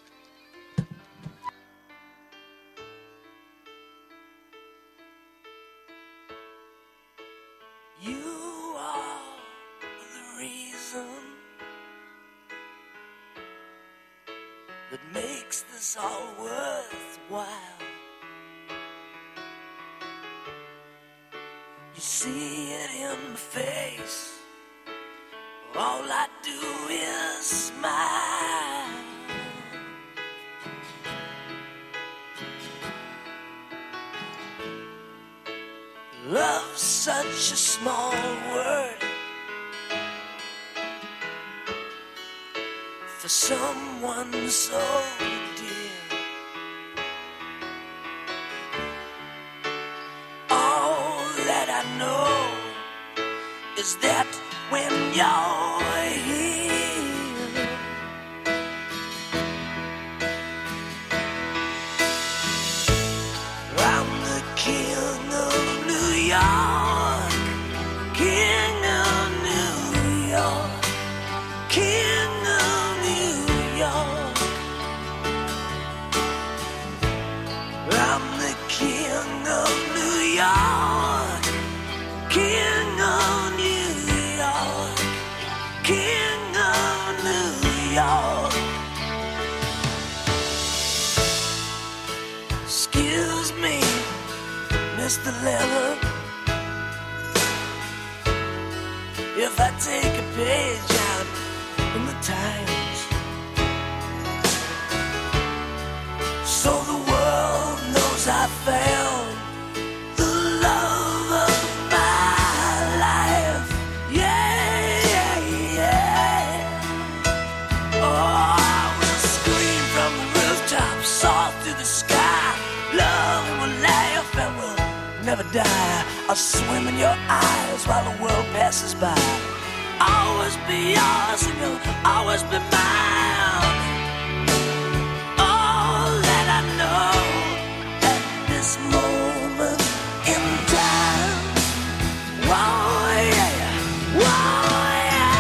That makes this all worthwhile. You see it in my face. All I do is smile. Love's such a small word for someone so dear. All that I know is that when you're here, I'm the king of New York, king of New York, king this dilemma. If I take a page out in the Times, so the world knows I found the love of my life. Yeah, yeah, yeah. Oh, I will scream from the rooftops, soar through the sky. Love will laugh and will never die. I'll swim in your eyes while the world passes by. Always be yours and you'll always be mine. All that I know at this moment in time. Whoa, yeah, whoa,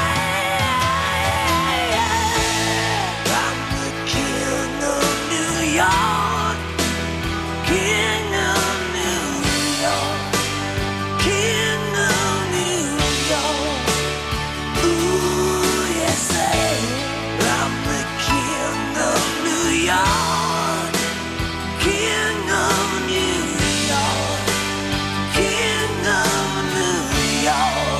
yeah, yeah. I'm the king of New York, king of New York, king of New York. Ooh, yes, I am. I'm the king of New York, king of New York, king of New York.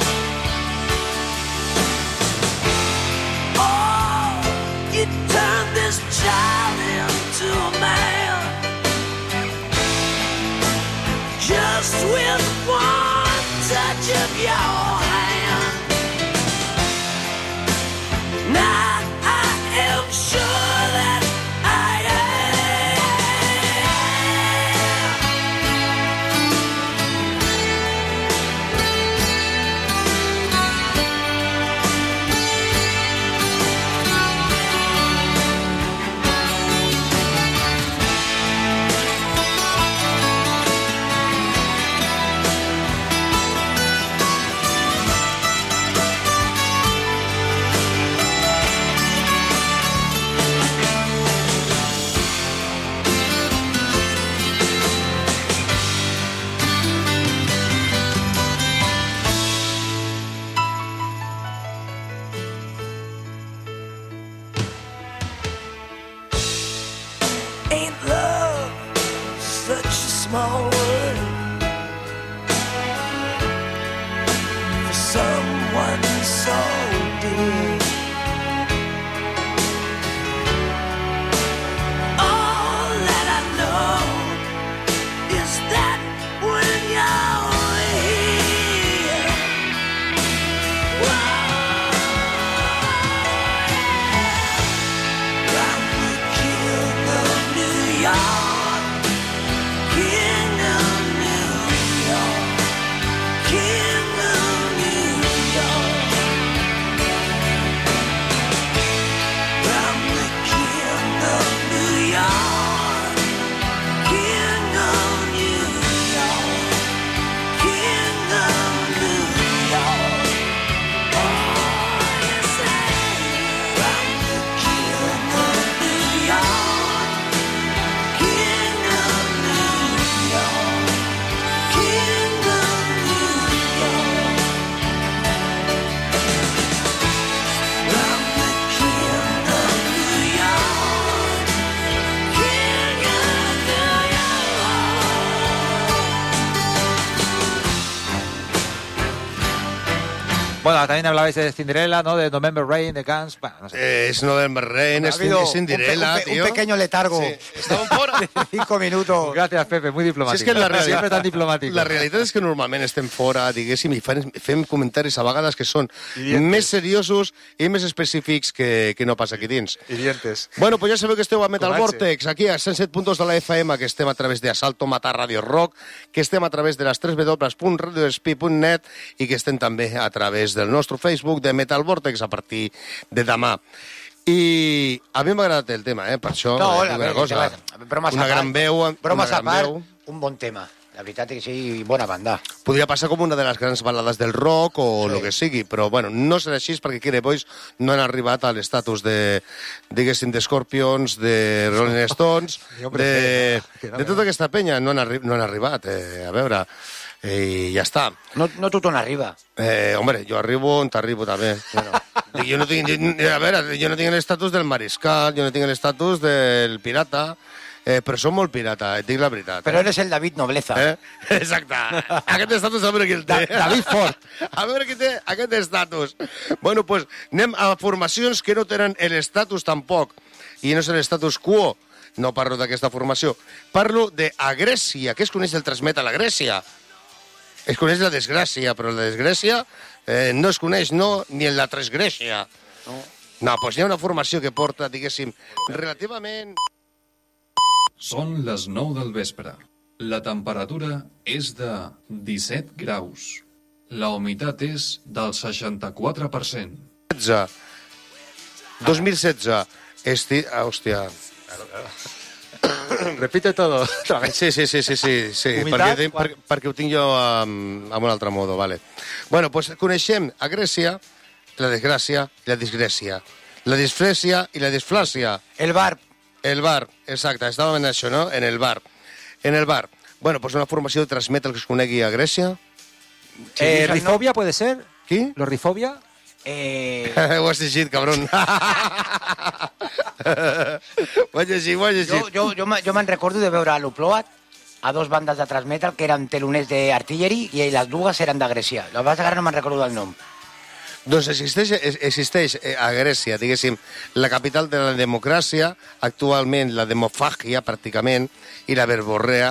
Oh, you turned this child into a man, just with one touch of your hand. Now I am sure that I ain't love such a small word for someone so dear. All that I know is that when you're here, I'm the king of New York, king of New York, king of New York. I'm the king of New York, king of New York, king of New York. Oh, yes, I am. I'm the king of New York, king of New York, king of New York. I'm the king of New York, king of New Bueno, también hablabais de Cinderella, ¿no? De November Rain, de Guns. Bueno, no sé. Eh, es November Rain, Ha es, habido es Cinderella, un, pe- un, pe- tío. un pequeño letargo. Sí, estaven fora. De cinco minutos. Gracias, Pepe, muy diplomático. Si és que la realitat, Siempre tan diplomático. la realitat és que normalment estem fora, diguéssim, i fem, fem comentaris a vegades que són més seriosos i més específics que, que no passa aquí dins. Y dientes. Bueno, pues ja sabeu que esteu a Metal Con H. Vortex, aquí a cent set punts dos de la F M, que estem a través de Asalto Matar Radio Rock, que estem a través de les tres w punt radio despí punt net i que estem també a través del nostre Facebook de Metal Vortex a partir de demà. I a mi m'ha agradat el tema, eh? Per això, No, eh, a una veure, cosa, a veure, bromes una a gran part, veu, bromes una a gran part, veu. un bon tema. La veritat és que sí, bona banda. Podria passar com una de les grans balades del rock o el Sí. que sigui, però bueno, no serà així perquè Kid Boys no han arribat a l'estatus de, diguéssim, de Scorpions, de Rolling Stones, de, de tota aquesta penya. No han, arri no han arribat, eh, a veure, eh, i ja està. No, no tothom arriba. Eh, hombre, jo arribo on t'arribo també. Bueno, jo no tinc, jo, a veure, jo no tinc l'estatus del mariscal, jo no tinc l'estatus del pirata, eh, però som molt pirata, et dic la veritat. Però eh? eres el David Nobleza. Eh? Exacte. Aquest estatus a veure qui el té. Da David Ford. A veure qui té aquest estatus. Bueno, doncs pues, anem a formacions que no tenen l'estatus tampoc. I no és l'estatus quo. No parlo d'aquesta formació. Parlo de a Grècia. Què es coneix el transmetal a Grècia? Es coneix la desgràcia, però la desgràcia eh, no es coneix, no, ni en la transgràcia. No, no doncs hi ha una formació que porta, diguéssim, relativament... Són les nou del vespre. La temperatura és de disset graus. La humitat és del seixanta-quatre per cent. dos mil setze. Esti... Ah, hòstia. Repite todo. Sí, sí, sí, sí, sí, sí perquè, tinc, per, perquè ho tinc jo amb, amb un altre modo, vale. Bueno, doncs pues coneixem a Grècia la desgràcia i la disgrècia. La disfrèsia i la disflàcia. El bar. El bar, exacte, estàvem en això, no? En el bar. En el bar. Bueno, pues una formació de transmetal que es conegui a Grècia. Eh, ¿Rifobia puede ser? ¿Qui? ¿Los Rifobia? Eh... ho has llegit, cabrón. ho has llegit, ho has llegit. Jo, jo, jo, me- jo me'n recordo de veure a l'Upload a dos bandes de transmetal que eren teloners d'artillery i les dues eren de Grècia. La veritat que ara no me'n recordo del nom. Doncs existeix, existeix a Grècia, diguéssim, la capital de la democràcia, actualment la demofàgia, pràcticament, i la verborrea,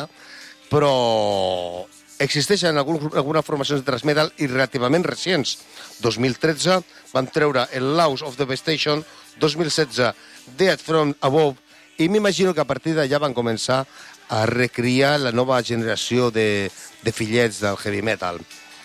però existeixen alguns, algunes formacions de transmetal i relativament recents. dos mil tretze van treure el Laws of Devastation, dos mil setze Death from Above, i m'imagino que a partir d'allà van començar a recriar la nova generació de, de fillets del heavy metal.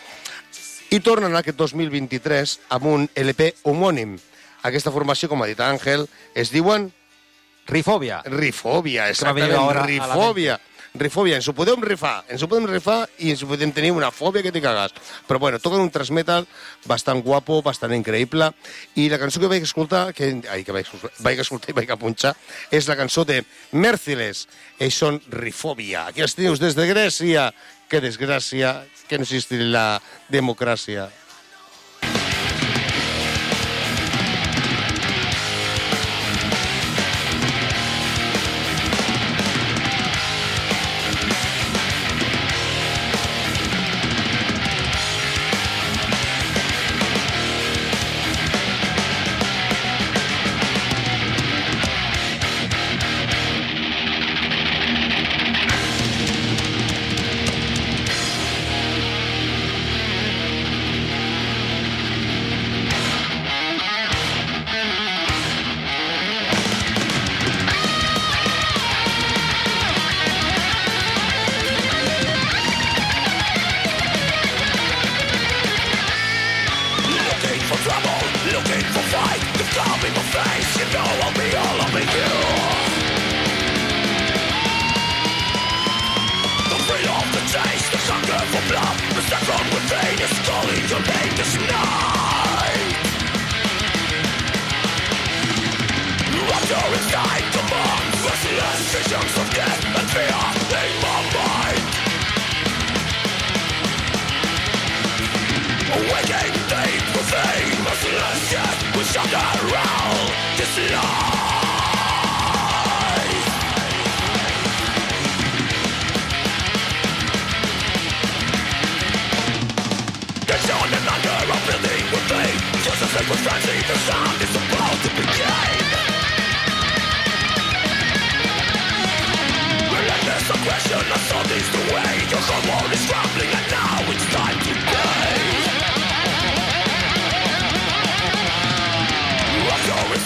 I tornen aquest dos mil vint-i-tres amb un L P homònim. Aquesta formació, com ha dit Àngel, es diuen... Rifobia. Rifòbia, És que m'ha venido exactament, ahora a la rifòbia. Rifòbia, ens ho podem rifar, ens ho podem rifar i ens ho podem tenir una fòbia que t'hi cagas. Però bueno, toquen un transmetal bastant guapo, bastant increïble, i la cançó que vaig escoltar, que, ai, que vaig, vaig escoltar i vaig apunxar, és la cançó de Merciless. Ells són Rifòbia. Aquí els teniu des de Grècia. Que desgràcia que no existir la democràcia. Your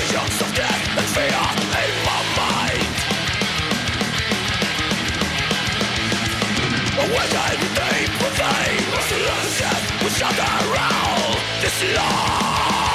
visions of death and fear in my mind. When they prevail, death will shatter all this life.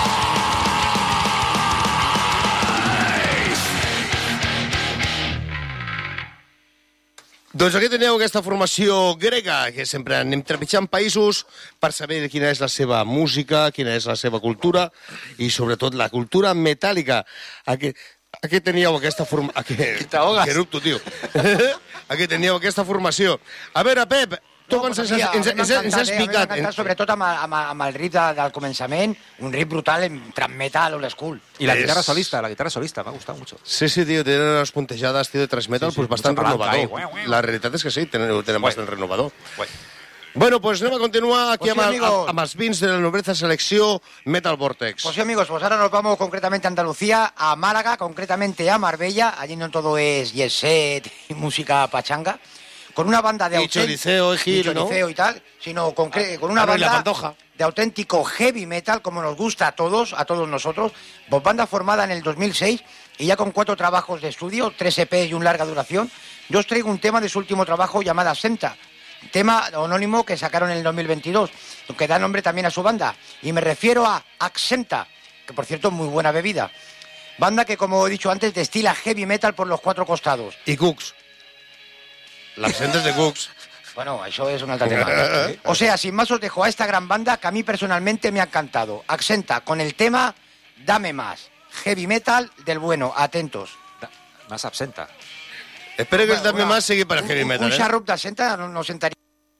Doncs aquí teniu aquesta formació grega, que sempre anem trepitjant països per saber quina és la seva música, quina és la seva cultura i, sobretot, la cultura metàl·lica. Aquí, aquí teníeu aquesta formació... Aquí... T'ahogues. Que erupto, tio. Aquí teníeu aquesta formació. A veure, Pep, tu No, ens, pues, has, tía, ens, a mi ens, m'ha ens has encantat, eh? A mi m'ha explicat... encantat, sobretot amb, amb, amb el riff de, del començament, un riff brutal en trap metal old school. Y la Es- guitarra solista, la guitarra solista, me ha gustado mucho. Sí, sí, tio, tenen unes puntejadas, tio, de tres metal, Sí, sí, pues bastant mucha palanca renovador. ahí. La realitat és que sí, tenen, tenen bastant renovador. Bueno. Bueno, pues anem a continuar aquí Pues sí, amb, el, amigos. amb, amb els vins de la nobleza selecció Metal Vortex. Pues sí, amigos, pues ahora nos vamos concretamente a Andalucía, a Málaga, concretamente a Marbella. Allí no todo es jet set y música pachanga. Con una banda de Y auténtico... choriceo y gil, ¿no? choriceo y tal, sino concre- con una Ah, no, y la banda pantoja. de auténtico heavy metal, como nos gusta a todos, a todos nosotros. Pues banda formada en el dos mil seis y ya con cuatro trabajos de estudio, tres E P y un larga duración. Yo os traigo un tema de su último trabajo llamado Absenta. Tema anónimo que sacaron en el dos mil veintidós, que da nombre también a su banda. Y me refiero a Accenta, que por cierto es muy buena bebida. Banda que, como he dicho antes, destila heavy metal por los cuatro costados. I Cooks. L'absent és de Cooks. Bueno, eso es un alta tema. O sea, sin más os dejo a esta gran banda que a mí personalmente me ha encantado. Accenta con el tema Dame Más. Heavy metal del bueno, atentos. Da- Más absenta. Espero que el Bueno, Dame una- Más sigui per a heavy Un, metal, un eh? charrup de Accenta no, no sentaría.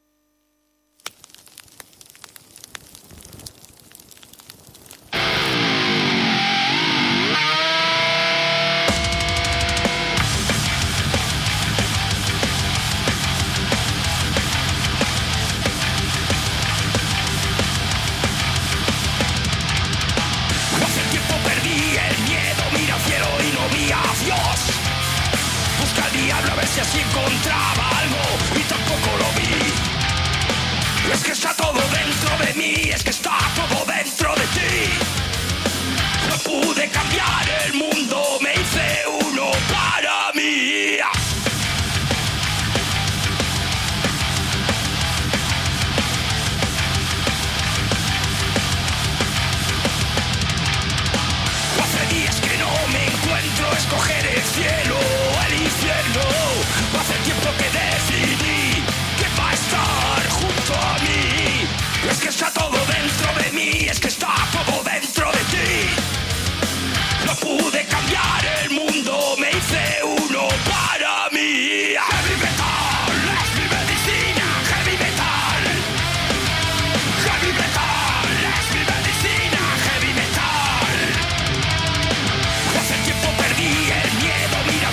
Hace tiempo perdí el miedo, mira al cielo y no vi a Dios. Busca al diablo a ver si así encontraba algo y tampoco lo vi. Es que está todo dentro de mí, es que está todo dentro de ti. No pude cambiar el mundo, me hice uno para mí. Hace días que no me encuentro, escoger el cielo o el infierno. Hace tiempo que decidí que va a estar junto a mí. Es que está todo dentro de mí, es que está todo dentro de ti. No pude cambiar el mundo, me hice uno para mí. Heavy metal es mi medicina, heavy metal. Heavy metal es mi medicina, heavy metal. Hace tiempo perdí el miedo, mira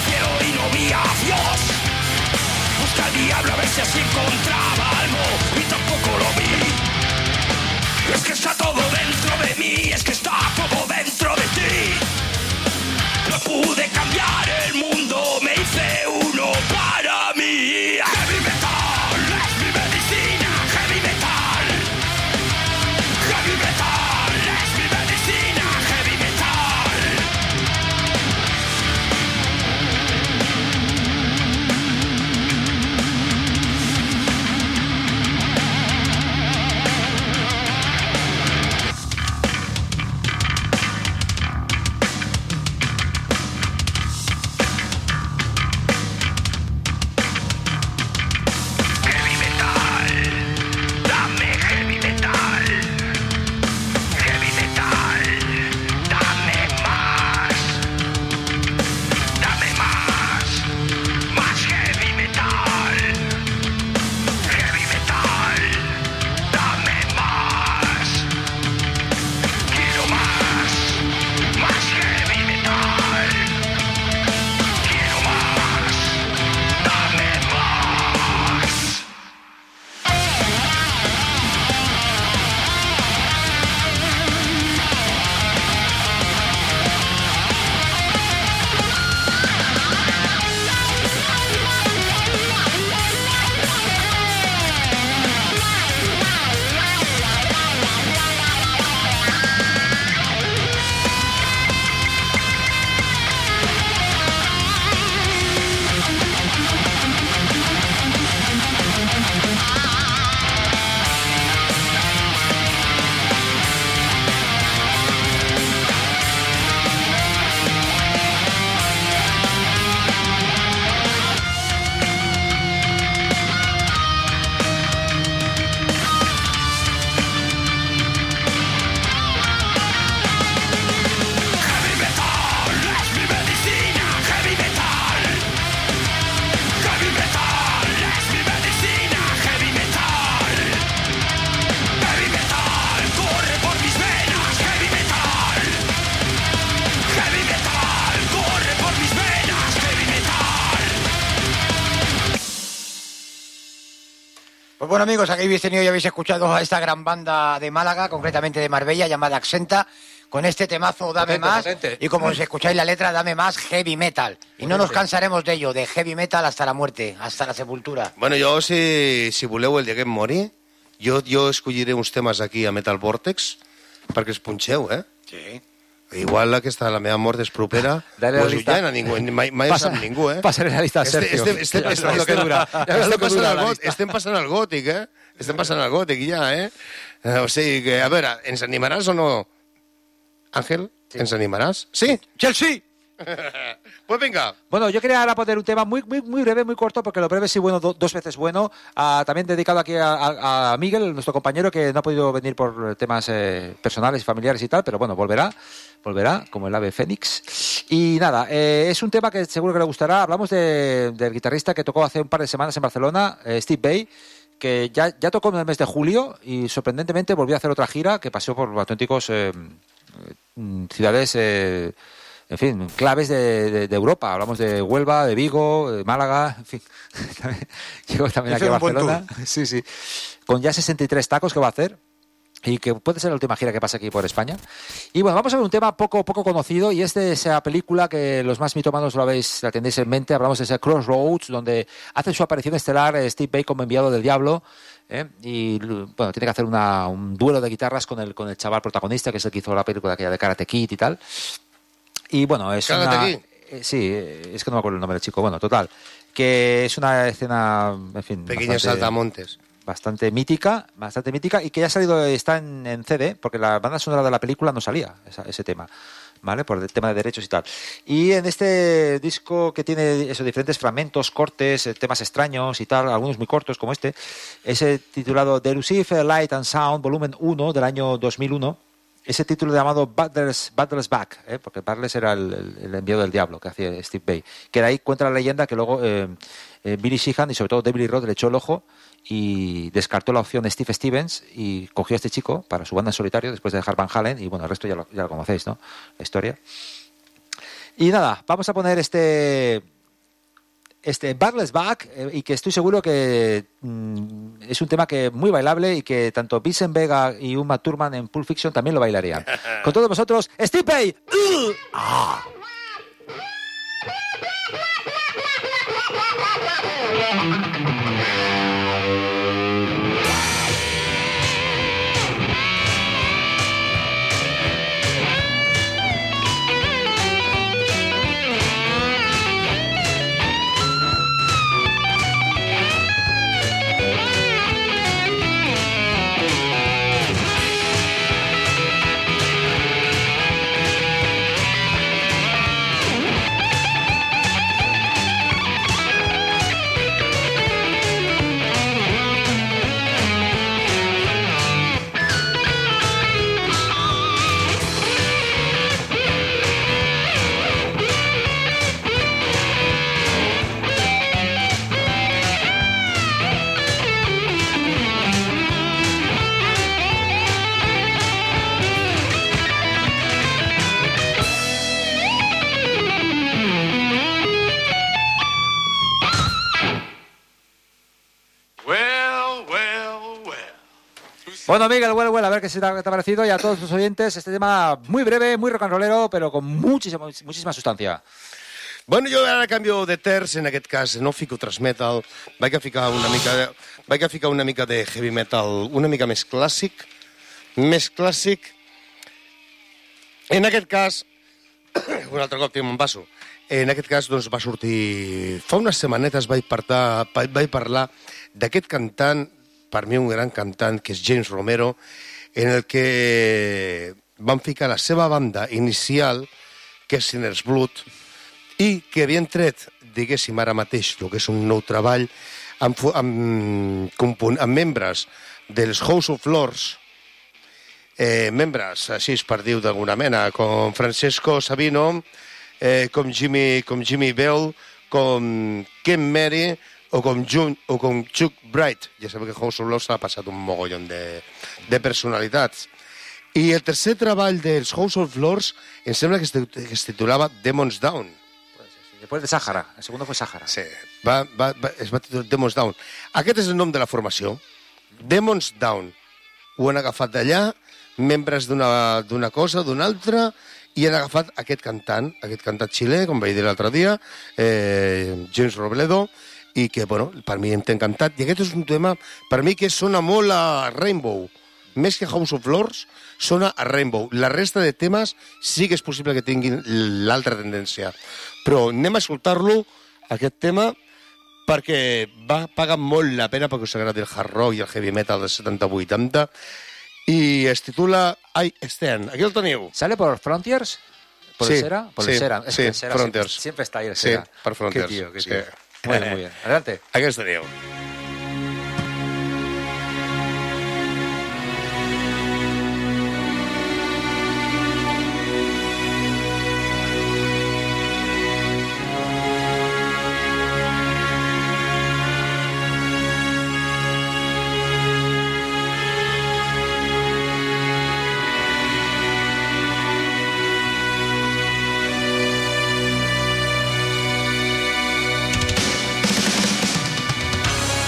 Pues bueno, amigos, aquí habéis tenido y habéis escuchado a esta gran banda de Málaga, concretamente de Marbella, llamada Axenta, con este temazo Dame Potente, Más, potente. y como os escucháis la letra, Dame Más Heavy Metal. Y no nos cansaremos de ello, de Heavy Metal hasta la muerte, hasta la sepultura. Bueno, jo, si, si voleu el dia que em mori, jo, jo escolliré uns temes aquí a Metal Vortex perquè es punxeu, eh? Sí. Igual aquesta, la meva mort és propera, Dale la pues lista. a ningú, mai, mai Pasa- sap ningú, eh? Pasaré la lista a Este- Sergio. este- este- Ya este- sabes lo que estem- dura. Ya sabes lo estem que passant dura al la got- lista. estem passant al gòtic, eh? Estem passant al gòtic ja, eh? Eh, O sigui que, a veure, ens animaràs o no? Àngel, ens animaràs? Sí? ¡Chelsea! Pues venga. Bueno, yo quería ahora poner un tema muy, muy, muy breve, muy corto, porque lo breve sí bueno, do- dos veces bueno. Ah, también dedicado aquí a, a- a Miguel, nuestro compañero, que no ha podido venir por temas eh, personales y familiares y tal, pero bueno, volverá, volverá, como el ave fénix. Y nada, eh, es un tema que seguro que le gustará. Hablamos de- del guitarrista que tocó hace un par de semanas en Barcelona, eh, Steve Vai, que ya, ya tocó en el mes de julio y sorprendentemente volvió a hacer otra gira que pasó por auténticos eh, eh, ciudades... eh, en fin, claves de, de- de Europa. Hablamos de Huelva, de Vigo, de Málaga, en fin. También- Llegó también aquí Hizo a un buen Barcelona. Sí, sí. Con ya sesenta y tres tacos que va a hacer. Y que puede ser la última gira que pasa aquí por España. Y bueno, vamos a ver un tema poco, poco conocido. Y es de esa película que los más mitómanos lo habéis, la tenéis en mente. Hablamos de ese Crossroads, donde hace su aparición estelar eh, Steve Vai como enviado del diablo. ¿eh? Y bueno, tiene que hacer una, un duelo de guitarras con el, con el chaval protagonista, que es el que hizo la película aquella de Karate Kid y tal. Y bueno, es Karate una... Kid. eh, sí, eh, es que no me acuerdo el nombre del chico. Bueno, total. Que es una escena, en fin... Pequeños bastante- saltamontes. bastante mítica, bastante mítica y que ya ha salido, está en, en C D, porque la banda sonora de la película no salía, esa- ese tema, ¿vale? Por el tema de derechos y tal. Y en este disco que tiene esos diferentes fragmentos, cortes, eh, temas extraños y tal, algunos muy cortos como este, ese titulado The Elusive Light and Sound, volumen uno del año dos mil uno, ese título llamado Butler's, Butler's Back, ¿eh? Porque Butler era el, el, el enviado del diablo que hacía Steve Vai, que de ahí cuenta la leyenda que luego eh, eh, Billy Sheehan y sobre todo David Lee Roth le echó el ojo y descartó la opción de Steve Stevens y cogió a este chico para su banda en solitario después de dejar Van Halen y bueno, el resto ya lo, ya lo conocéis, ¿no? La historia. Y nada, vamos a poner este este Butler's Back eh, y que estoy seguro que mm, es un tema que muy bailable y que tanto Vincent Vega y Uma Thurman en Pulp Fiction también lo bailarían. Con todos vosotros, Steve Vai. ¡Uh! ¡Ah! Well, well, well. Bueno, Miguel, bueno, bueno, a ver qué se te ha, qué te ha parecido y a todos los oyentes este tema muy breve, muy rock and rollero, pero con muchísima, muchísima sustancia. Bueno, jo ara canvio de terç, en aquest cas no fico thrash metal, vaig a ficar una mica de, vaig a ficar una mica de heavy metal, una mica més clàssic, més clàssic. En aquest cas, un altre cop tinc un vaso, en aquest cas doncs, va sortir... Fa unes setmanetes vaig, partar, vaig parlar d'aquest cantant, per mi un gran cantant, que és James Romero, en el que van ficar la seva banda inicial, que és Sinner's Blood, i que havien tret, diguéssim ara mateix, el que és un nou treball, amb, fu- amb, compon- amb membres dels House of Lords, eh, membres, així per dir d'alguna mena, com Francesco Sabino, eh, com, Jimmy, com Jimmy Bell, com Ken Mary o com, Jun, o com Chuck Bright. Ja sabeu que House of Lords ha passat un mogollon de, de personalitats. I el tercer treball dels House of Lords em sembla que es, que es titulava Demons Down. Después de Sàhara, el segundo fue Sàhara. Sí, va, va, va, es va titular Demons Down. Aquest és el nom de la formació. Demons Down. Ho han agafat d'allà, membres d'una d'una cosa, d'una altra, i han agafat aquest cantant, aquest cantant xilè, com vaig dir l'altre dia, eh, James Robledo, i que, bueno, per mi em té encantat. I aquest és un tema, per mi, que sona molt a Rainbow. Més que House of Lords, sona a Rainbow. La resta de temes sí que és possible que tinguin l'altra tendència. Però anem a escoltar-lo, aquest tema, perquè va pagar molt la pena perquè us agradi el hard rock i el heavy metal dels setanta vuitanta, y es titula I Stand. Aquí lo teniu. ¿Sale por Frontiers? ¿Por sí, el Sera? Por sí, el Sera. Es sí, que el Sera Frontiers. Siempre, siempre está ahí el Sí, Sera. per Frontiers. Qué tío, qué Sí. tío. Muy bien, muy bien. Adelante. Aquí els teniu. I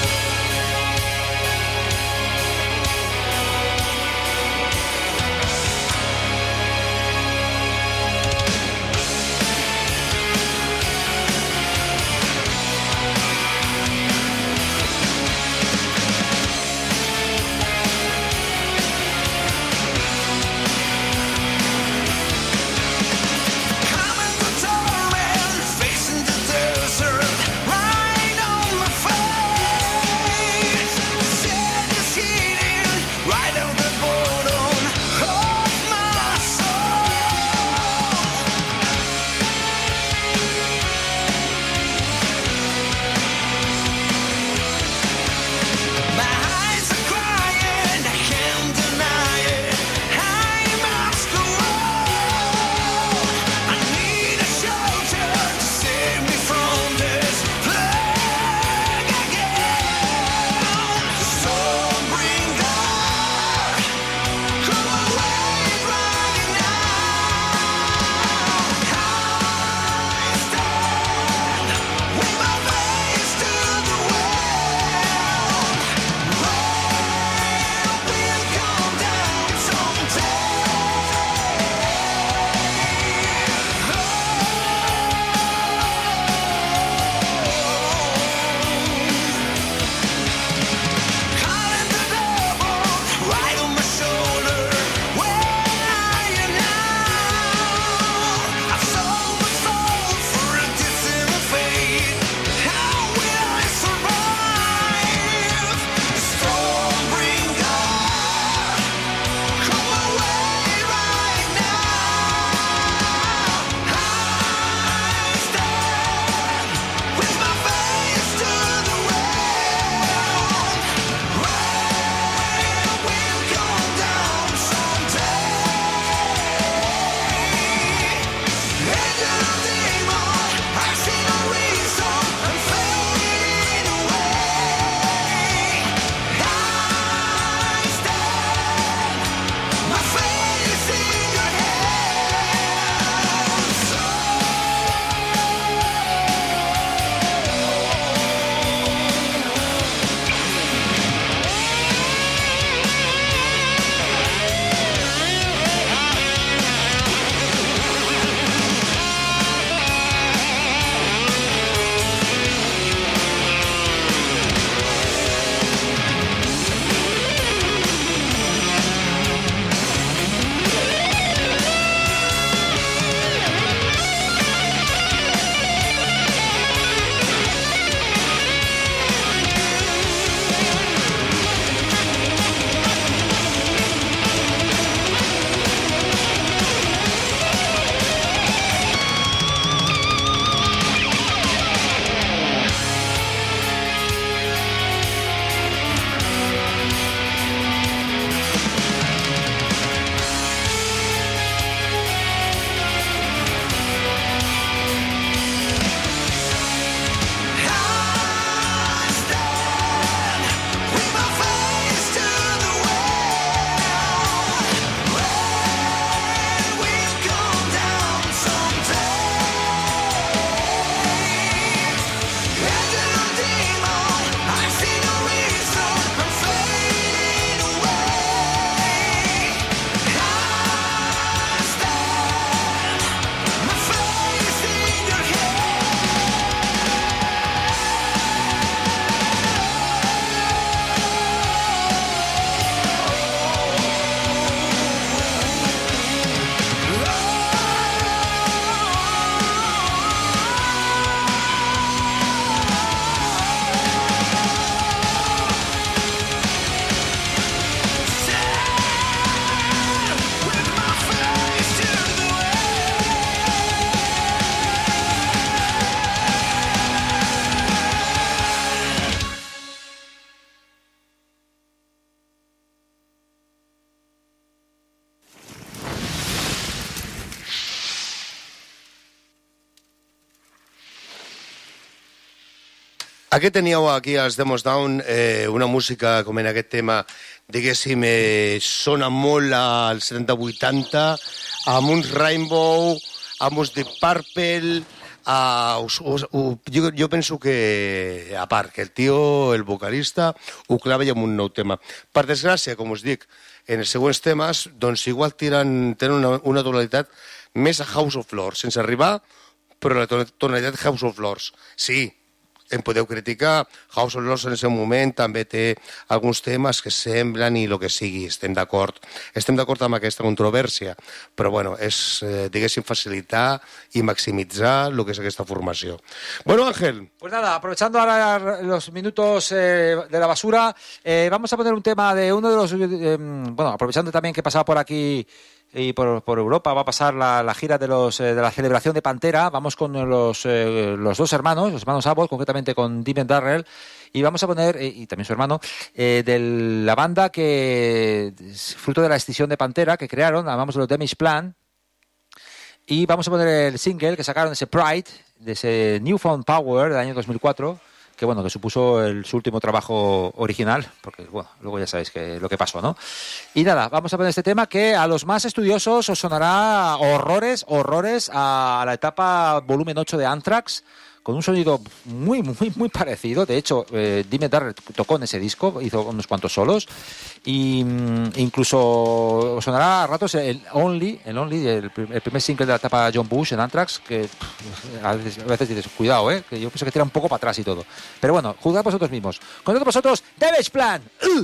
Aquí teníeu aquí els Demos Down, eh, una música com en aquest tema, diguéssim, eh, sona molt als setanta vuitanta, amb uns Rainbow, amb uns Deep Purple, uh, us, us, uh, jo, jo penso que, a part, que el tio, el vocalista, ho clava i amb un nou tema. Per desgràcia, com us dic, en els següents temes, doncs igual tiren, tenen una, una tonalitat més a House of Lords, sense arribar, però la tonalitat House of Lords. Sí, em podeu criticar, House of Lords en aquest moment també té alguns temes que semblen i el que sigui, estem d'acord. Estem d'acord amb aquesta controvèrsia, però bueno, és, eh, diguéssim, facilitar i maximitzar el que és aquesta formació. Bueno, Ángel. Pues nada, aprovechando ahora los minutos eh, de la basura, eh, vamos a poner un tema de uno de los... Eh, bueno, aprovechando también que pasaba por aquí y por, por Europa, va a pasar la, la gira de los eh, de la celebración de Pantera. Vamos con los, eh, los dos hermanos, los hermanos Abbott, concretamente con Dimmu Darrell, y vamos a poner, eh, y también su hermano, eh, de la banda que, fruto de la escisión de Pantera, que crearon, hablamos de los Damage Plan, y vamos a poner el single que sacaron, ese Pride, de ese Newfound Power del año dos mil cuatro, que bueno, que supuso el, su último trabajo original, porque bueno, luego ya sabéis que lo que pasó, ¿no? Y nada, vamos a poner este tema que a los más estudiosos os sonará horrores, horrores a la etapa volumen ocho de Anthrax, con un sonido muy, muy, muy parecido. De hecho, eh, Dimmu Darrell tocó en ese disco, hizo unos cuantos solos, y mm, incluso os sonará a ratos el Only, el Only, el, el primer single de la etapa John Bush en Anthrax, que pff, a, veces, a veces dices, cuidado, eh, que yo pienso que tira un poco para atrás y todo. Pero bueno, juzgad vosotros mismos. Con todos vosotros, Damage Plan. ¡Uh!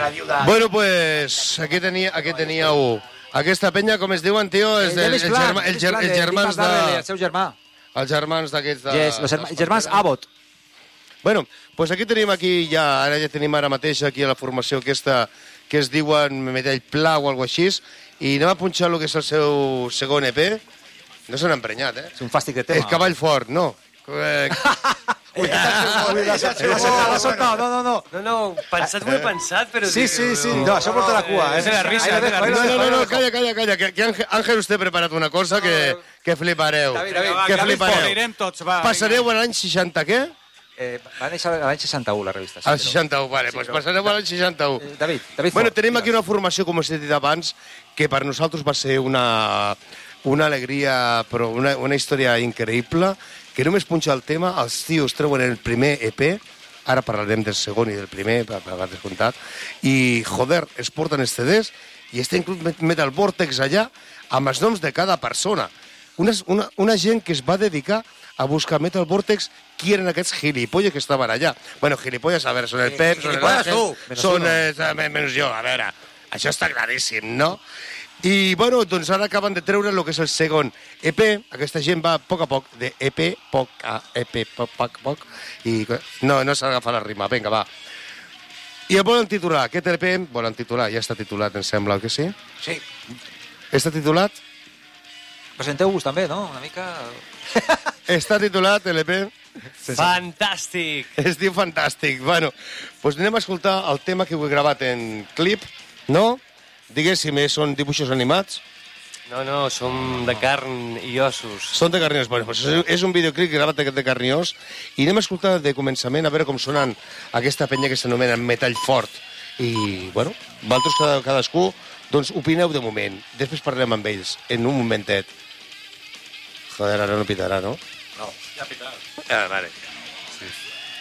la viuda. Bueno, pues aquí, tenia, aquí teníeu aquesta penya, com es diuen, tio? És del, el, germà, el, ger, el germans de... El seu germà. Els germans d'aquests... De, yes, els germans, germans Abbott. Bueno, pues aquí tenim aquí ja, ara ja tenim ara mateix aquí a la formació aquesta que es diuen Metall Pla o alguna cosa així, i anem a punxar el que és el seu segon E P. No s'han emprenyat, eh? És un fàstic de tema. És cavall fort, no. Eh... No, no, no. No, no, pensat ho he pensat, però... Sí, sí, sí. No, això porta la cua, eh? És la risa, és la No, risa. no, no, calla, calla, calla, que, que Ángel, Ángel usted ha preparat una cosa que, que flipareu. David, David, que David, flipareu. anirem tots, va, Passareu a l'any seixanta, què? Eh, va néixer a l'any seixanta-u, la revista. Al seixanta-u, vale, doncs passareu a l'any seixanta-u. David, David Bueno, Fort, tenim digues. aquí una formació, com us he dit abans, que per nosaltres va ser una, una alegria, però una, una història increïble, que només punxa el tema, els tios treuen el primer E P, ara parlarem del segon i del primer, per, per descomptat, i, joder, es porten els C Ds, i està inclús Metal Vortex allà, amb els noms de cada persona. Una, una, una gent que es va dedicar a buscar Metal Vortex qui eren aquests gilipolles que estaven allà. Bueno, gilipolles, a veure, són el Pep, són el Ángel, són... Eh, menys jo, a veure, això està claríssim, no? I, bueno, doncs ara acaben de treure el que és el segon E P. Aquesta gent va a poc a poc, de E P, poc a E P, poc, poc, poc, i no, no s'agafa la rima, vinga, va. I el volen titular, aquest E P, volen titular, ja està titulat, em sembla, que sí? Sí. Està titulat? Presenteu-vos també, no? Una mica... Està titulat, l'E P. Fantàstic! Es diu Fantàstic. Bueno, doncs anem a escoltar el tema que ho he gravat en clip, no? Diguéssim, són dibuixos animats. No, no, som de carn i ossos. Són de carn i ossos. Bueno, doncs és un videoclip gravat de carn i os i anem a escoltar de començament a veure com sonen aquesta penya que s'anomena Metall Fort. I, bueno, vosaltres cada, cadascú doncs opineu de moment. Després parlem amb ells, en un momentet. Joder, ara no pitarà, no? No, ja pitarà. Ah, vale. Sí.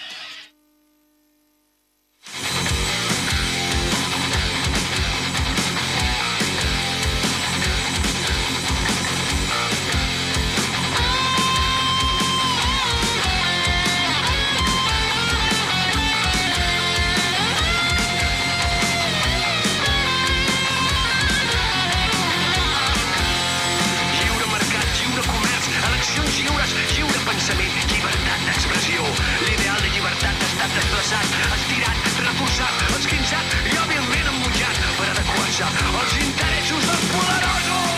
desplaçat, estirat, reforçat, esquinçat i, òbviament, embutxat per adequar-se als interessos dels poderosos.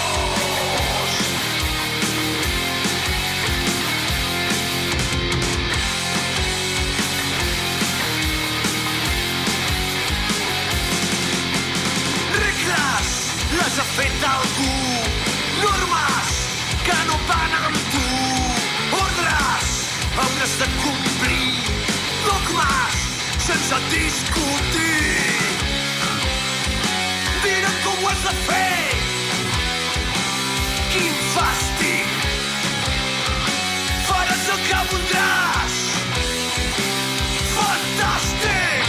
Regles les ha fet algú, normes que no van amb tu, ordres hauràs de complir, dogmes sense discutir. Diran com ho has de fer, quin fàstic, faràs el que voldràs, fantàstic.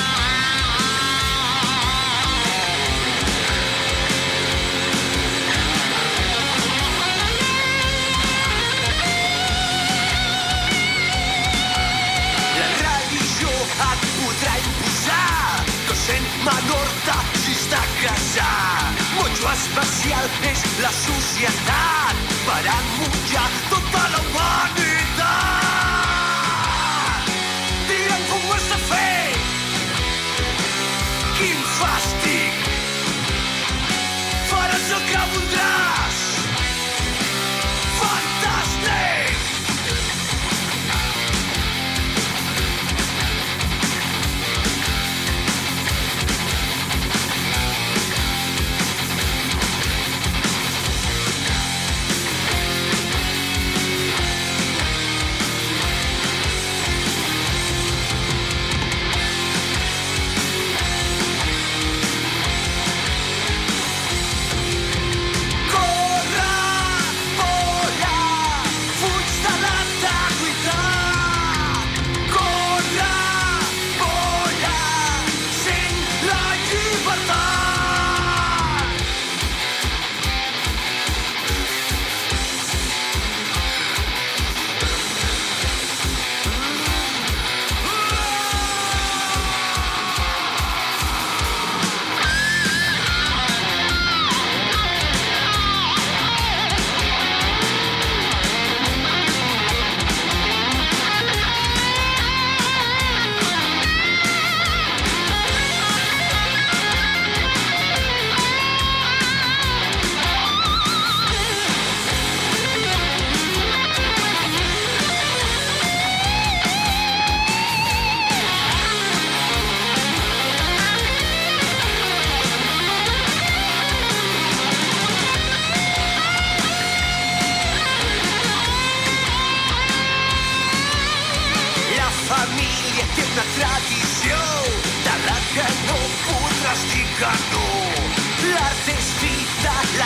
Et podrà imposar que sent menor t'hagis de casar. Mojo especial és la societat per emmutjar tota la humanitat. Diran com ho has de fer, quin fàstic, faràs el que voldràs, fantàstic.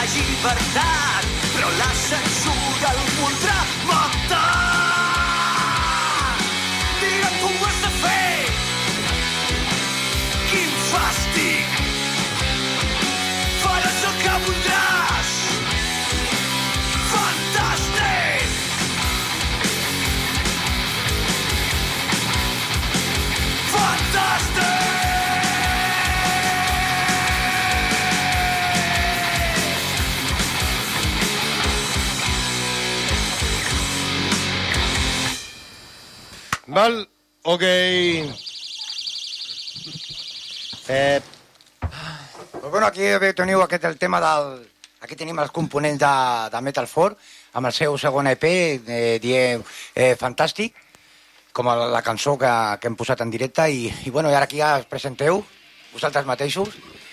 llibertat, però la censura el voldrà matar. Digue'm com ho has de fer, quin fàstic, faràs el que voldràs. Fantàstic! Fantàstic! Val? Ok. Eh, pues bueno, aquí teniu aquest el tema del... Aquí tenim els components de, de Metal Fort, amb el seu segon E P, eh, diem eh, Fantàstic, com la, la cançó que, que hem posat en directe, i, i bueno, i ara aquí ja es presenteu, vosaltres mateixos.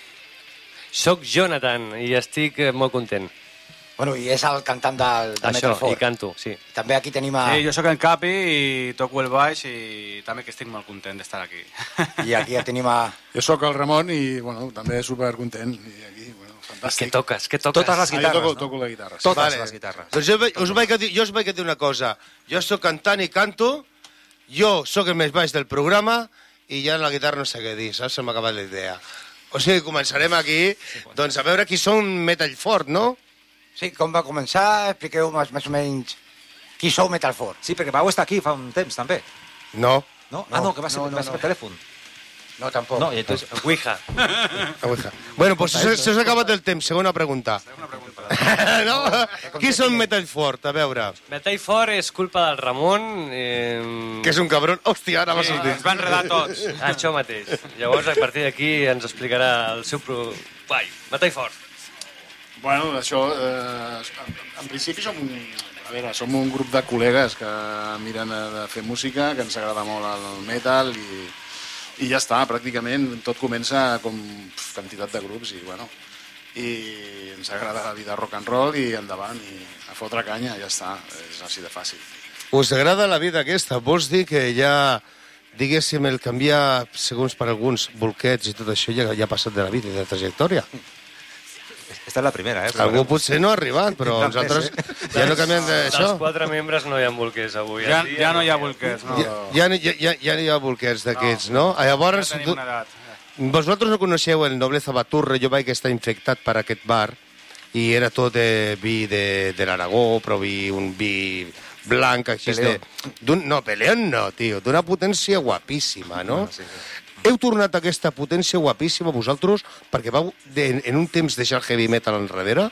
Soc Jonathan i estic eh, molt content. Bueno, i és el cantant del, del Això, Metal Fort. i canto, sí. També aquí tenim a... Sí, jo sóc en Capi i toco el baix i també que estic molt content d'estar aquí. I aquí ja tenim a... Jo sóc el Ramon i, bueno, també supercontent. I aquí, bueno, fantàstic. Què toques? Què toques? Totes les guitarres, ah, jo toco, no? toco la guitarra. Sí. Totes Vale. les guitarres. Doncs jo, us vaig a dir, jo us vaig a dir una cosa. Jo sóc cantant i canto, jo sóc el més baix del programa i ja en la guitarra no sé què dir, saps? Se m'ha acabat la idea. O sigui, començarem aquí, doncs a veure qui són Metal Fort, no? Sí, com va començar? Expliqueu més, més o menys qui sou Metal Fort. Sí, perquè vau estar aquí fa un temps, també. No. No? Ah, no, que va ser, no, no, va ser no. per telèfon. No, tampoc. No, i entonces... Ouija. Ouija. Bueno, pues se, se us ha acabat el temps. Segona pregunta. No? Qui són Metal Fort? A veure. Metal Fort és culpa del Ramon. Eh... Que és un cabron. Hòstia, ara m'ha sortit. Ens va enredar tots. Ah, això mateix. Llavors, a partir d'aquí ens explicarà el seu... Pro... Vai, Metal Fort. Bueno, això, eh, en, en principi som un, a veure, som un grup de col·legues que miren de fer música, que ens agrada molt el metal i, i ja està, pràcticament tot comença com pf, quantitat de grups i bueno, i ens agrada la vida rock and roll i endavant i a fotre canya, ja està, és així de fàcil. Us agrada la vida aquesta? Vols dir que ja, diguéssim, el canviar, segons per alguns, bolquets i tot això ja, ja ha passat de la vida i de la trajectòria? Esta és la primera, eh? Algú potser no ha arribat, però nosaltres ja no canviem d'això. Dels quatre membres no hi ha bolquers avui. Ja, ja no hi ha bolquers, no. Ja, ja, ja, ja, ja no hi ha bolquers d'aquests, no? no? Llavors, Ja tenim una edat. vosaltres no coneixeu el Nobleza Baturre, jo vaig estar infectat per aquest bar i era tot de vi de, de l'Aragó, però vi, un vi blanc, així de... No, Peleón no, tio, d'una potència guapíssima, no? no sí, sí. Heu tornat a aquesta potència guapíssima vosaltres perquè vau de, en un temps deixar el heavy metal enrere?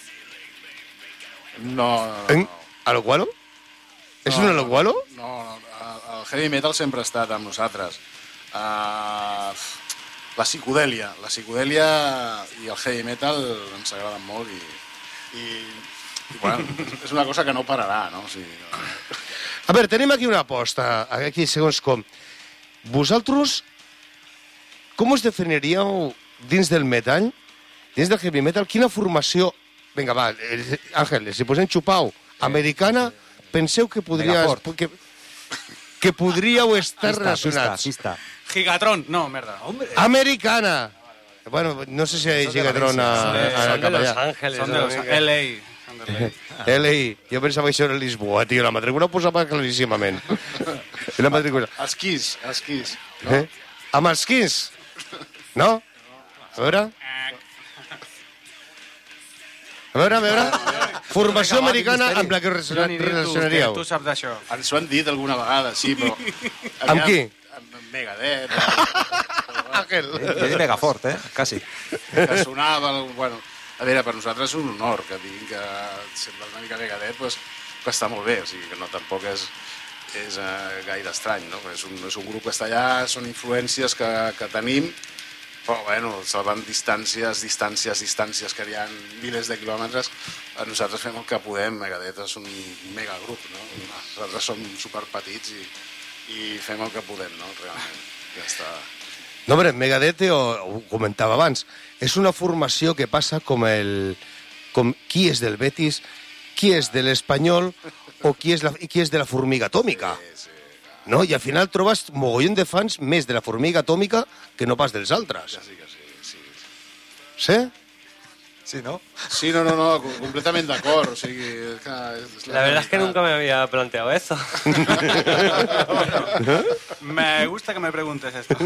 No, no, En, no. a lo gualo? No, És un a lo gualo? No, no, el heavy metal sempre ha estat amb nosaltres. Uh, la psicodèlia, la psicodèlia i el heavy metal ens agraden molt i, i, i bueno, és una cosa que no pararà, no? O sigui, no... A veure, tenim aquí una aposta, aquí segons com. Vosaltres, com us definiríeu dins del metal, dins del heavy metal, quina formació... Vinga, va, Àngel, si posem xupau, americana, penseu que podria... Que, que podríeu estar Pista, relacionats. pista, pista. Gigatron, no, merda. Hombre. Americana! Bueno, no sé si hay Gigatron a, a, a, Son de Los allà. Ángeles. Són de los L A. Són de L A. L A. Jo pensava que això era Lisboa, tio. La matrícula ho posava claríssimament. La matrícula. Esquís, esquís. No? Eh? Amb els quins? No? A veure... A veure, a veure... Formació americana amb la que Johnny, relacionaríeu. tu, tu saps d'això. Ens ho han dit alguna vegada, sí, però... Amb qui? Amb Megadeth. Àngel. És megafort, eh? Quasi. Que sonava... Bueno, a veure, per nosaltres és un honor que diguin que sembla una mica Megadeth, pues, que està molt bé, o sigui, que no tampoc és, és uh, gaire estrany, no? És un, és un grup que està allà, són influències que, que tenim, però, bueno, salvant distàncies, distàncies, distàncies, que hi ha milers de quilòmetres, nosaltres fem el que podem. Megadeth és un megagrup, no? Nosaltres som superpetits i, i fem el que podem, no? Realment, ja està. No, hombre, Megadeth, ho, ho comentava abans, és una formació que passa com el... com qui és del Betis, qui és de l'Espanyol o qui és, la, qui és de la Formiga Atòmica. Sí, sí. No? I al final trobes mogollon de fans més de la Formiga Atòmica que no pas dels altres. Ja sí que sí, sí. Sí? Sí, ¿no? Sí, no, no, no, completamente de acuerdo. O sigui, és que és La verdad es que nunca me había planteado eso. Me gusta que me preguntes esto.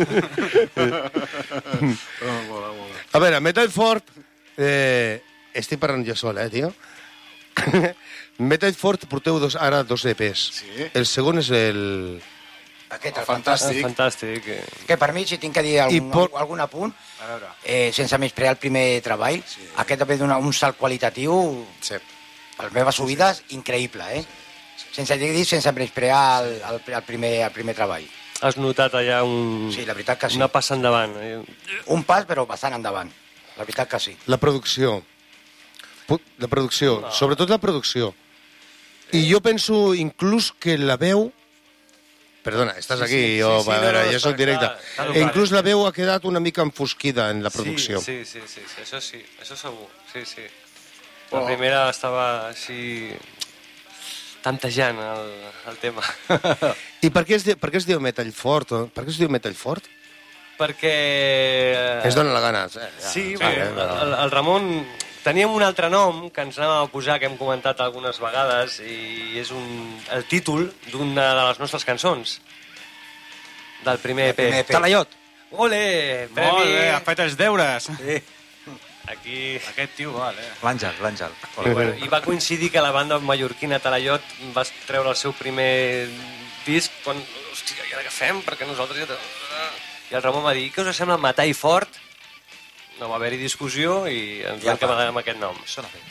A veure, Metal Fort... Eh, estic parlant jo sol, eh, tio? Metal Fort porteu dos, ara dos E Pes. Sí. El segon és el... Aquest, el Fantàstic. Ah, fantàstic. eh. Que per mi, si tinc que dir algun, por- algun apunt, A veure. eh, sense menysprear el primer treball, sí. Aquest ve donar un salt qualitatiu, Sí. per les meves subides, increïble, eh? Sense dir, sense menysprear el, el, el, primer, el primer treball. Has notat allà un... Sí, la veritat que sí. Una passa endavant. eh. Un pas, però bastant endavant. La veritat que sí. La producció. Pu- La producció, no. Sobretot la producció. I jo penso inclús que la veu... Perdona, estàs Sí, aquí, sí, jo, sí, sí, a no, veure, no, jo està soc directe. clar, està E clar. inclús la veu ha quedat una mica enfosquida en la producció. Sí, sí, sí, sí, sí, això sí, això segur, sí, sí. La primera estava així tantejant el, el tema. I per què es diu, per què es diu Metal Fort? Eh? Per què es diu Metal Fort? Perquè... Es dona la gana. Eh, ja, Sí, va, sí eh, va. el, el Ramon... Teníem un altre nom que ens anàvem a posar, que hem comentat algunes vegades, i és un, el títol d'una de les nostres cançons, del primer E P. primer E P. Talayot. Ole! Premi! Molt bé, has fet els deures. Sí. Aquí... Aquest tio, val, eh? L'Àngel, l'Àngel. I, bueno, I va coincidir que la banda mallorquina Talayot va treure el seu primer disc quan... Hòstia, i ara què fem? Perquè nosaltres ja... I el Ramon va dir, què us sembla matar i fort? No va haver-hi discussió i ens Ja vam quedar amb aquest nom. Sona bé.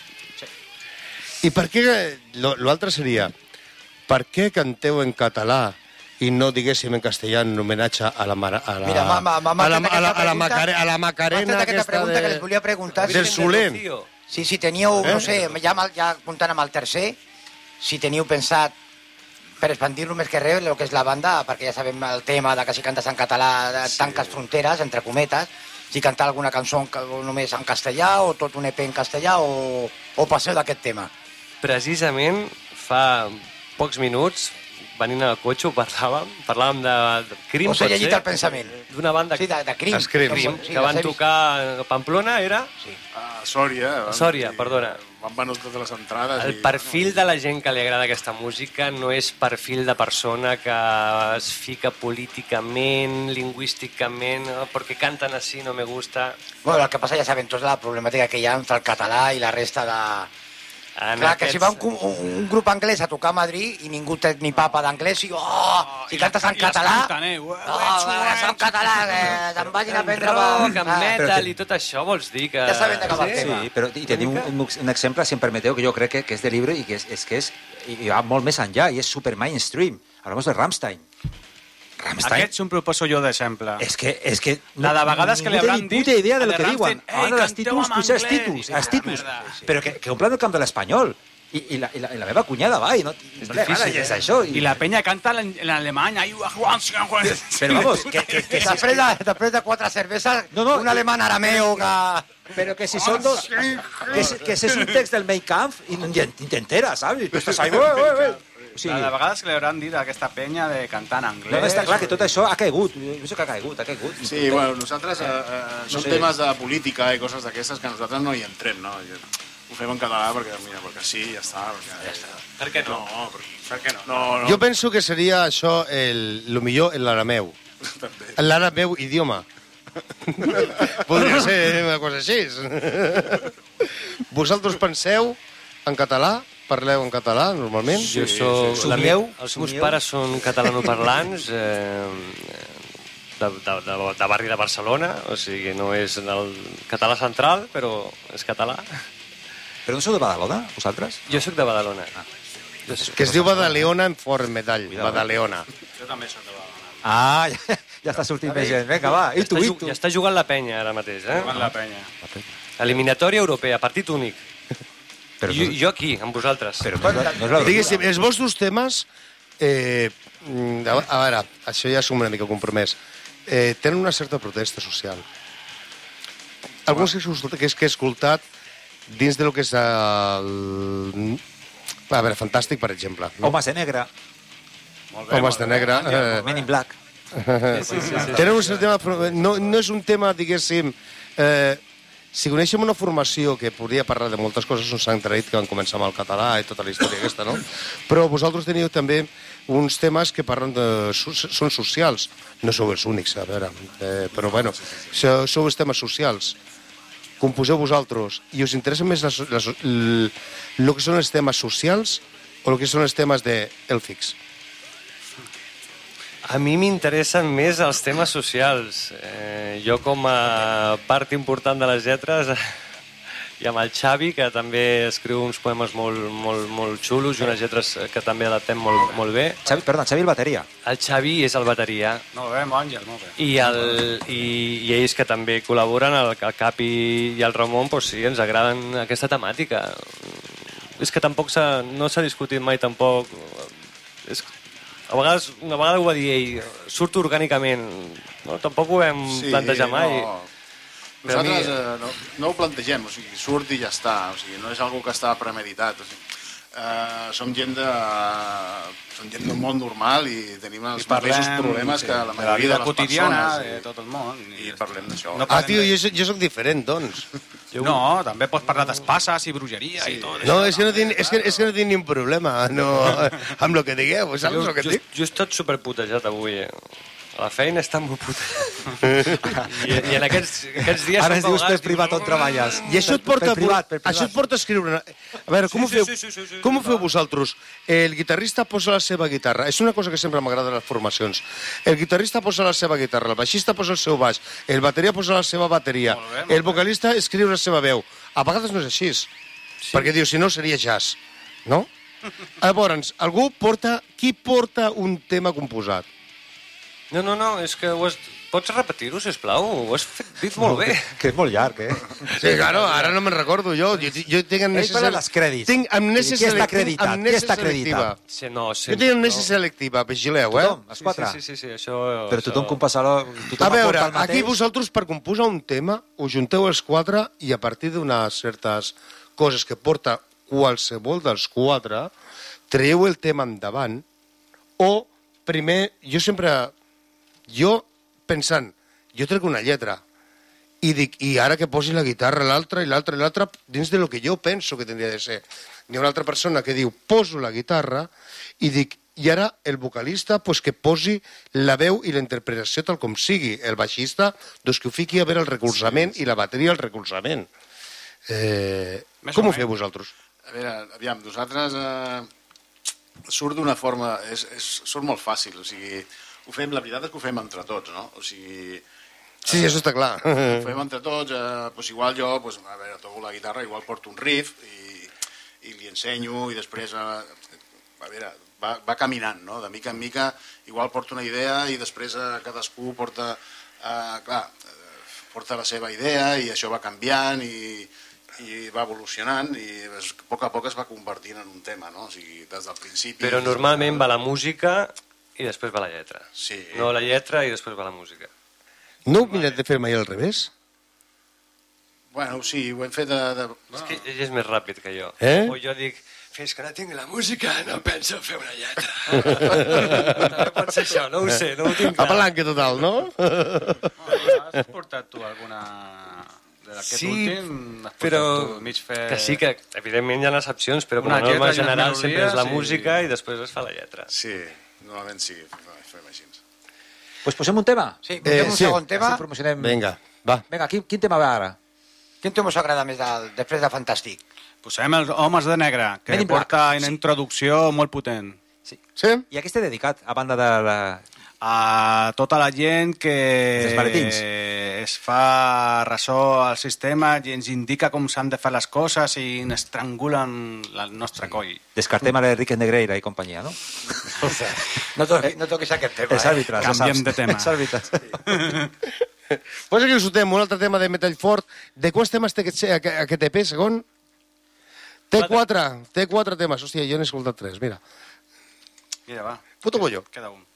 I per què... lo- L'altre seria, per què canteu en català i no diguéssim en castellà en homenatge a la, Mara- a la, Mira, m'ha- m'ha- m'ha a la, fet a la, aquesta a la, pregunta. Macare, a la M'ha Macarena fet aquesta aquesta pregunta que de... les volia preguntar. del Solent. Sí, si teníeu, Eh? no sé, ja, amb el- ja comptant amb el tercer, si teniu pensat per expandir-lo més que res, el que és la banda, perquè ja sabem el tema de que si cantes en català sí. tanques fronteres, entre cometes, si cantar alguna cançó en ca- només en castellà o tot un E P en castellà o, o passeu d'aquest tema. Precisament fa pocs minuts, venint al cotxe, ho parlàvem, parlàvem de, de Crim, Us he pot llegit ser? el pensament. D'una banda... Sí, de, de Crim. Escrim. Crim, Sí, que van les he vist. tocar a Pamplona, era? Sí. A Sòria. A van- Sòria, i perdona. Van venut totes les entrades. El perfil de la gent que li agrada aquesta música no és perfil de persona que es fica políticament, lingüísticament, oh, perquè canten així, no me gusta. Bueno, el que passa ja sabem tots la problemàtica que hi ha entre el català i la resta de... En Clar, que aquests- si va un, un, un grup anglès a tocar a Madrid i ningú té ni papa d'anglès i, oh, si cantes en I les català... canten, eh? Oh, va, en català, que se'n vagin a prendre... rock, en Ah, metal i tot això, vols dir que... Ja sabem de què va el Sí, tema. però i tenim un, un, un exemple, si em permeteu, que jo crec que, que és de llibre i que és, és que és, i va molt més enllà, i és super mainstream. Hablamos de Rammstein. Rammstein. Aquest un proposo jo d'exemple. És que, és que... La de vegades que li ningú té hauran ni puta dit idea de a lo de que Rammstein, diuen. "Ei, Ahora los canteu títulos, en pues els anglès". títulos, I els la títulos. merda. Però que, que omplen el camp de l'espanyol. I, i, la, i, la, I la meva cunyada va, i no, no li agrada gens això. I la penya canta en, en alemany. Ai, Però vamos, que, que, que si, Després de, després de quatre cerveses, No, no, un alemany arameu que... pero que si son dos... Que, si- que ese es un text del Mein Kampf i ni, ni te enteras, ¿sabes? Tu estàs ahí... Ué, ué, ué. O sigui, De vegades que li hauran dit a aquesta penya de cantar en anglès. no, no, està clar que tot això ha caigut. Jo sé que ha caigut, ha caigut. Sí, bueno, nosaltres eh, eh, són sé. temes de política i coses d'aquestes que nosaltres no hi entrem, no? Jo, ho fem en català perquè, mira, perquè sí, ja està. Perquè, ja està. Per què no? No, perquè, Per què no? no, no. Jo penso que seria això el, el millor en l'arameu. L'arameu idioma. Podria ser una cosa així. Vosaltres penseu en català? Parleu en català, normalment? Jo soc... sí. la Somieu? me- Els meus Somieu? pares són catalanoparlants, eh, de, de, de, de barri de Barcelona, o sigui, no és el català central, però és català. Però no sou de Badalona, vosaltres? Jo sóc de Badalona. Jo soc... Que es diu Badaleona en fort metall. Cuidado. Badaleona. Jo també soc de Badalona. Ah, ja, ja està sortint més gent. Vinga, va, i tu, Ja i està, tu. ju- ja està jugant la penya ara mateix, eh? Jugant la penya. Eliminatòria europea, partit únic. Però jo, no- jo aquí, amb vosaltres. Però no és la, no és la Diguéssim, els vostres temes... Eh, a, a veure, això ja som una mica compromès. Eh, tenen una certa protesta social. Alguns que he escoltat, que, és, que he escoltat dins de lo que és el... A veure, Fantàstic, per exemple. No? Homes de negre, Molt bé, Homes de molt bé. negre. Bon dia, Eh, Men in Black. Sí, sí, sí, sí. Tenen un cert tema... No, no és un tema, diguéssim... Eh, si coneixem una formació que podria parlar de moltes coses, uns s'han traït que van començar amb el català i tota la història aquesta, no? Però vosaltres teniu també uns temes que parlen de... són socials. No sou els únics, a veure, eh, però bueno, sou, sou els temes socials. Composeu vosaltres i us interessen més les, les, el, el que són els temes socials o el que són els temes d'Elfix? A mi m'interessen més els temes socials. Eh, jo com a part important de les lletres i amb el Xavi, que també escriu uns poemes molt, molt, molt xulos i unes lletres que també adaptem molt, molt bé. Xavi, perdona, Xavi el bateria. El Xavi és el bateria. Molt bé, Àngel, molt bé. I, el, i, i ells que també col·laboren, el, el Capi i el Ramon, doncs sí, ens agraden aquesta temàtica. És que tampoc s'ha, no s'ha discutit mai tampoc. És, a vegades, una vegada ho va dir ell, surt orgànicament. No? Tampoc ho vam sí, plantejar mai. No. Nosaltres eh, no, no ho plantegem, o sigui, surt i ja està, o sigui, no és algo que està premeditat, o sigui, eh, som gent de... som gent del món normal i tenim els mateixos problemes sí, que la majoria de, la vida de les quotidiana, persones. de tot el món. I, i parlem d'això. No ah, tio, jo, jo soc diferent, doncs. No, també pots parlar d'espasses i brujeria sí. i tot. No, és que no tinc, és que, és que no tinc ni un problema no, amb el que digueu, saps jo, el que jo, dic? Jo he estat superputejat avui, eh? La feina està molt putejat. I, I en aquests, aquests dies... Ara ens dius per privat on treballes. I això et porta, per privat, per privat. Això et porta a escriure... A veure, com, sí, ho, feu, sí, sí, sí, sí, com ho feu vosaltres? El guitarrista posa la seva guitarra. És una cosa que sempre m'agrada de les formacions. El guitarrista posa la seva guitarra, el baixista posa el seu baix, el bateria posa la seva bateria, molt bé, molt el vocalista escriu la seva veu. A vegades no és així, sí. Perquè diu, si no seria jazz, no? Llavors, algú porta... Qui porta un tema composat? No, no, no, és que ho has... Pots repetir-ho, sisplau? Ho has fet, dit molt bé. Que és molt llarg, eh? Sí, claro, ara no me'n recordo jo. Jo, jo tinc amnèsia... Ell els crèdits. Tinc amnèsia Qui està selectiva. acreditat? Qui està acreditat? Sí, no, sí, jo tinc amnèsia no. selectiva, vigileu, eh? Tothom, els quatre? Sí, sí, sí, sí, això... Però tothom això... compassa-lo... A veure, aquí vosaltres per composar un tema us junteu els quatre i a partir d'unes certes coses que porta qualsevol dels quatre traieu el tema endavant o primer, jo sempre... Jo, pensant, jo trec una lletra i dic, i ara que posi la guitarra l'altra i l'altra i l'altra dins de lo que jo penso que tindria de ser. Hi ha una altra persona que diu, poso la guitarra i dic, i ara el vocalista pues, que posi la veu i la interpretació tal com sigui. El baixista, doncs que ho fiqui a veure el recolzament i la bateria al recolzament. Eh, com ho feu vosaltres? A veure, aviam, nosaltres eh, surt d'una forma, és, és, surt molt fàcil, o sigui... Ho fem, la veritat és que ho fem entre tots, no? O sigui... Sí, això està clar. Ho fem entre tots, eh, pues igual jo, pues, a veure, toco la guitarra, igual porto un riff i, i li ensenyo i després, eh, a veure, va, va caminant, no? De mica en mica, igual porto una idea i després eh, cadascú porta, eh, clar, porta la seva idea i això va canviant i, i va evolucionant i a poc a poc es va convertint en un tema, no? O sigui, des del principi... Però normalment va la música... i després va la lletra. Sí. No la lletra i després va la música. No heu mirat de fer mai al revés? Bueno, sí, ho hem fet de... de... És que ell és més ràpid que jo. Eh? O jo dic, fins que no tinc la música no penso fer una lletra. També pot ser això, no ho sé, no ho tinc clar. A palanca total, no? Has portat tu alguna... D'aquest sí, últim, però mig fer... que sí que evidentment hi ha excepcions, però com a norma general sempre és la música i després es fa la lletra. Sí, normalment sí, fem així. Pues posem un tema? Sí, posem un segon tema. Vinga, va. Vinga, quin, quin tema va ara? Quin tema us agrada més del, després de Fantàstic? Posem els Homes de Negre, que porta una introducció molt potent. Sí. sí? I a què està dedicat, a banda de la... A tota la gent que es fa ressò al sistema i ens indica com s'han de fer les coses i ens estrangulen el nostre coll. Descartem a l'Enrique Negreira i companyia, no? No, toqui, no toquis aquest tema. És àrbitre, eh? Canviem de tema. És àrbitre. Pues aquí us ho tem, un altre tema de Metall Fort. De quants temes té aquest, aquest E P, segon? Té quatre, té quatre temes. Hòstia, jo n'he escoltat tres, mira. Mira, va. Puto bollo. Queda un.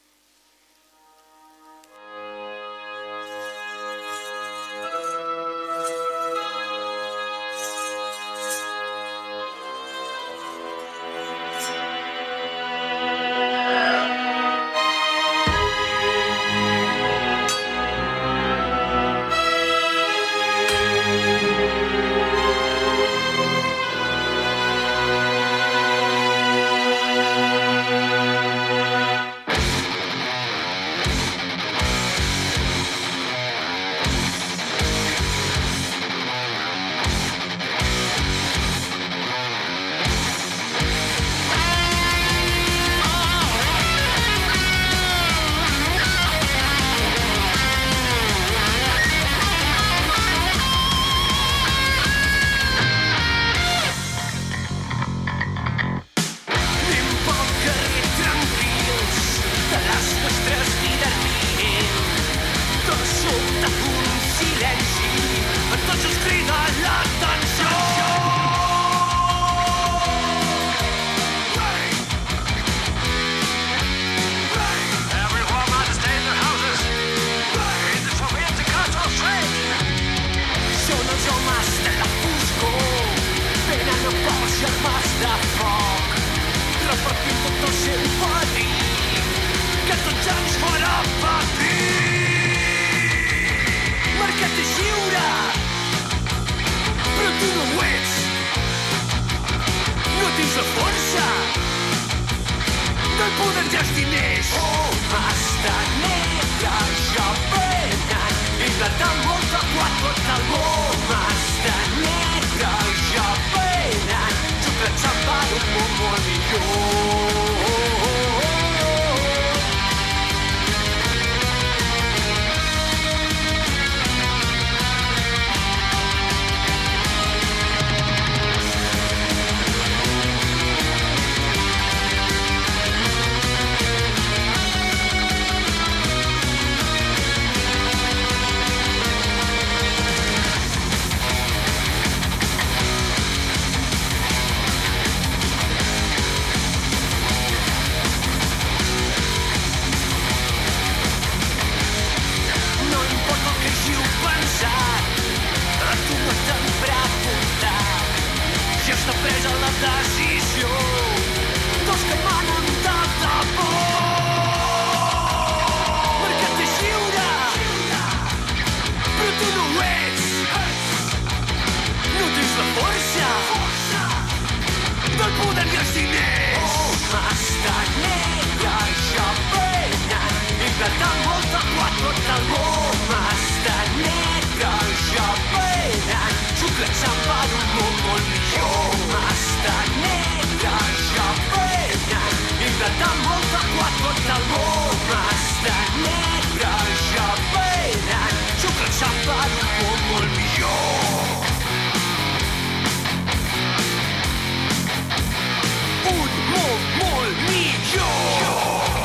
els diners. Oh, pasta negra ja venen i plantant molta quatre al món. Pasta negra ja venen, xuclant-se per un món molt millor. Ja està presa la decisió dels que manen de debò. Mercat és lliure, però tu no ho ets. No tens la força del poder i els diners. Oh, pasta negra ja venen i plantant molta quatre al món. Pasta negra ja venen, xuclant-se per un món molt millor. Pasta negra ja venen i plantant molta quatre al món. Pasta negra ja venen, xuclant-se per un món molt millor. Un món molt millor.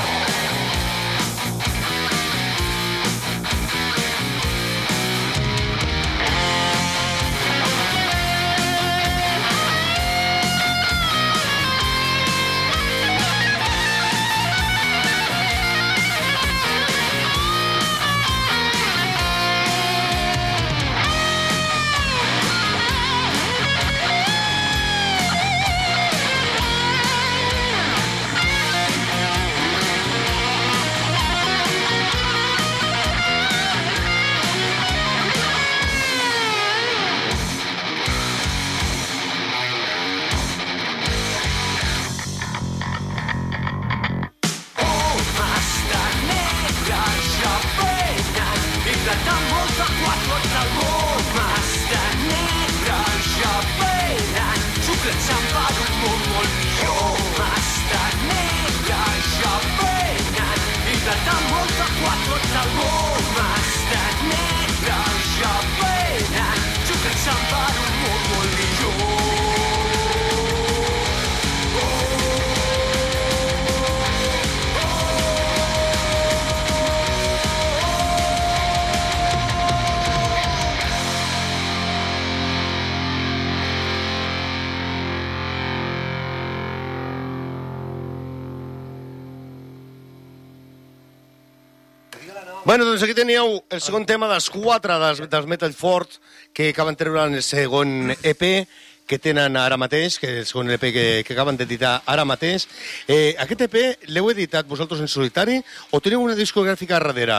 Bueno, doncs aquí teníeu el segon tema dels quatre dels, dels Metal Fort que acaben treure en el segon E P que tenen ara mateix, que és el segon E P que, que acaben d'editar ara mateix. Eh, aquest E P l'heu editat vosaltres en solitari o teniu una discogràfica darrere?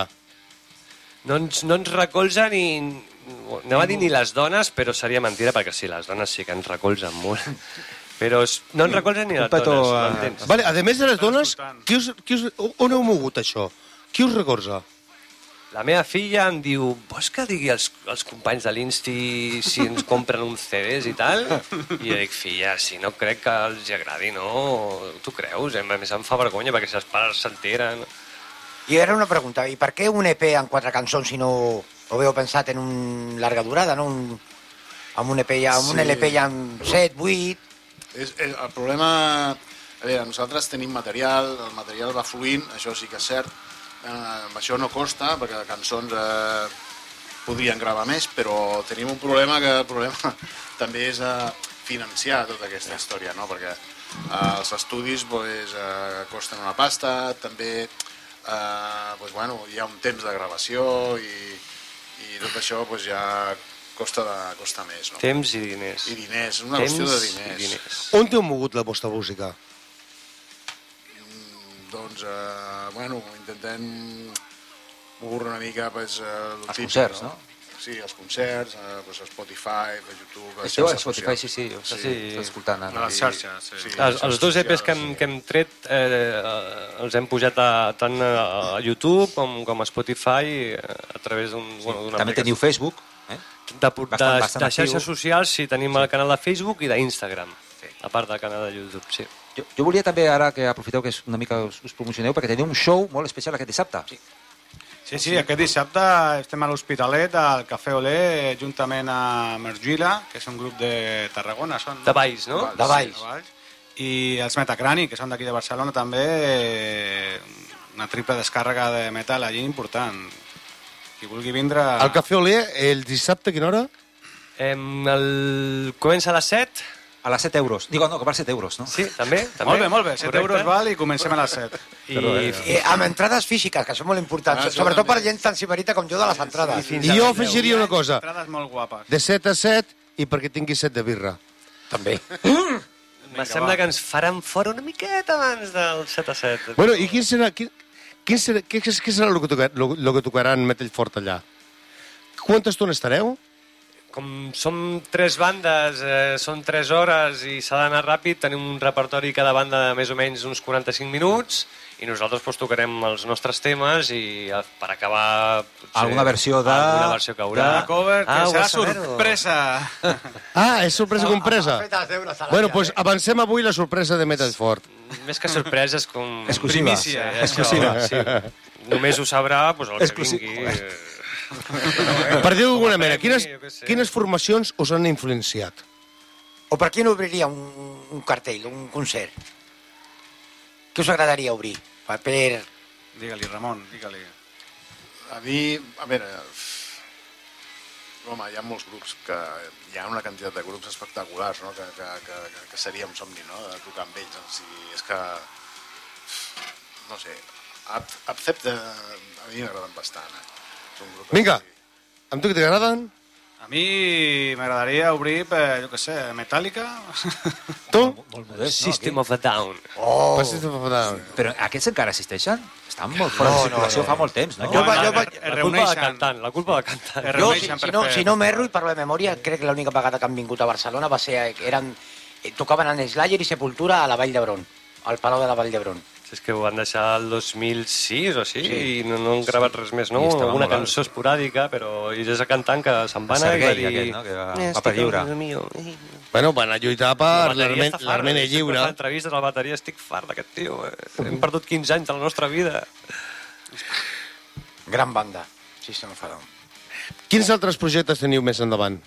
No ens, no ens recolza ni... Anava a dir ni les dones, però seria mentida, perquè sí, les dones sí que ens recolzen molt. Però no ens recolzen ni les dones, m'entens? Vale, a més de les dones, qui us, qui us, on heu mogut això? Qui us recolza? La meva filla em diu, vols que digui als, als companys de l'Insti si ens compren uns C Ds i tal? I jo dic, filla, si no crec que els agradi, no? Tu creus? A més em fa vergonya perquè si els pares s'enteren... I era una pregunta, i per què un E P amb quatre cançons si no ho heu pensat en un llarga durada, no? Un, amb un E P ja, amb sí. un L P ja amb set, vuit... És, és, el problema... A veure, nosaltres tenim material, el material va fluint, això sí que és cert. Eh, això no costa, perquè de cançons eh, podrien gravar més, però tenim un problema que el problema també és eh, financiar tota aquesta història, no? Perquè eh, els estudis pues, eh, costen una pasta, també eh, pues, bueno, hi ha un temps de gravació i, i tot això pues, ja costa, de, costa més. No? Temps i diners. I diners, una temps qüestió de diners. diners. On t'heu mogut la vostra música? Doncs, eh, bueno, intentem moure una mica pues, el Els típic, concerts, no? Sí, els concerts, eh, doncs Spotify, YouTube... les Esteu a xarxes Spotify, socials. sí, sí, jo Sí. estic escoltant. A les xarxes, sí. Sí, Els, els dos E Pes que hem, que hem tret eh, els hem pujat a, tant a YouTube com, com a Spotify eh, a través d'un... Bueno, d'una També teniu Facebook, eh? De, de, Bastant, bastant de xarxes actiu. socials, sí, tenim el canal de Facebook i d'Instagram, a part del canal de YouTube, sí. Jo, jo volia també, ara que aprofiteu que és una mica us, us promocioneu, perquè teniu un show molt especial aquest dissabte. Sí. Sí, sí, aquest dissabte estem a l'Hospitalet, al Cafè Olé, juntament amb Mergila, que és un grup de Tarragona. Són, De Valls, no? De Valls. Sí, de Valls. I els Metacrani, que són d'aquí de Barcelona, també eh, una triple descàrrega de metal allí important. Qui vulgui vindre... Al Cafè Olé, el dissabte, a quina hora? Em, el... Comença a les set. A les set euros. Digo, no, que per set euros, no? Sí, també. també. Molt bé, molt bé. set Correcte. euros val i comencem a les set. I, I amb entrades físiques, que són molt importants, Ah, això sobretot per també. gent tan siberita com jo de les entrades. fins I a jo les afegiria una cosa, Entrades molt guapes. de set a set i perquè tingui set de birra. També. Me sembla que ens faran fora una miqueta abans del set a set. Bueno, i quin serà, quin, quin serà, què, què serà el que, tocar, lo, lo que tocaran Metal Fort allà? Quanta estona estareu? Com som tres bandes, eh, són tres hores i s'ha d'anar ràpid, tenim un repertori cada banda de més o menys uns quaranta-cinc minuts i nosaltres pues, tocarem els nostres temes i eh, per acabar... Potser, Alguna versió de... Alguna versió que haurà. Una cover que Ah, ho serà vas saber-ho. sorpresa. Ah, és sorpresa compresa. Ha fet els deures a la Bueno, tia, doncs eh? avancem avui la sorpresa de Metal Fort. Més que sorpresa és com... Exclusiva. Primícia. Eh, Exclusiva. Sí. Només ho sabrà pues, el que Exclusiva. vingui. Eh, Per dir d'alguna manera, premi, quines, jo què sé. quines formacions us han influenciat? O per qui no obriria un, un cartell, un concert? Què us agradaria obrir? Per... per... Digue-li, Ramon, digue-li. A mi, a veure... Home, hi ha molts grups que... Hi ha una quantitat de grups espectaculars, no?, que, que, que, que seria un somni, no?, de tocar amb ells. O sigui, és que... No sé... Accepta... A mi m'agraden bastant, eh? És un grup que- Vinga, amb tu que t'agraden? A mi m'agradaria obrir, per, jo què sé, Metallica. Tu? Molt modest, System of a Down. Oh! Però aquests encara existeixen? Estan molt fora No, de no, circulació no. fa molt temps, no? Jo va- jo va- Es La culpa del reuneixen. cantant, la culpa del cantant. Es Jo, si, reuneixen si, per no, fer- si no m'erro i parlo de memòria, crec que l'única vegada que han vingut a Barcelona va ser... Eren, eh, tocaven en Slayer i Sepultura a la Vall d'Hebron, al Palau de la Vall d'Hebron. És que ho van deixar el dos mil sis o així Sí. i no, no han gravat res més, no? I estava Alguna molt cançó esporàdica, però i és el cantant que se'n va El anar i va Sergei, dir... aquest, no? Que va- "Eh, va per estic lliure." amb el mío". Bueno, van a lluitar per La bateria l'Armen- està farta, l'Armeni sempre lliure. fa entrevistes a la bateria, estic fart d'aquest tio. Eh? Hem perdut quinze anys de la nostra vida. Gran banda. Sí, se no fa nom. Quins altres projectes teniu més endavant?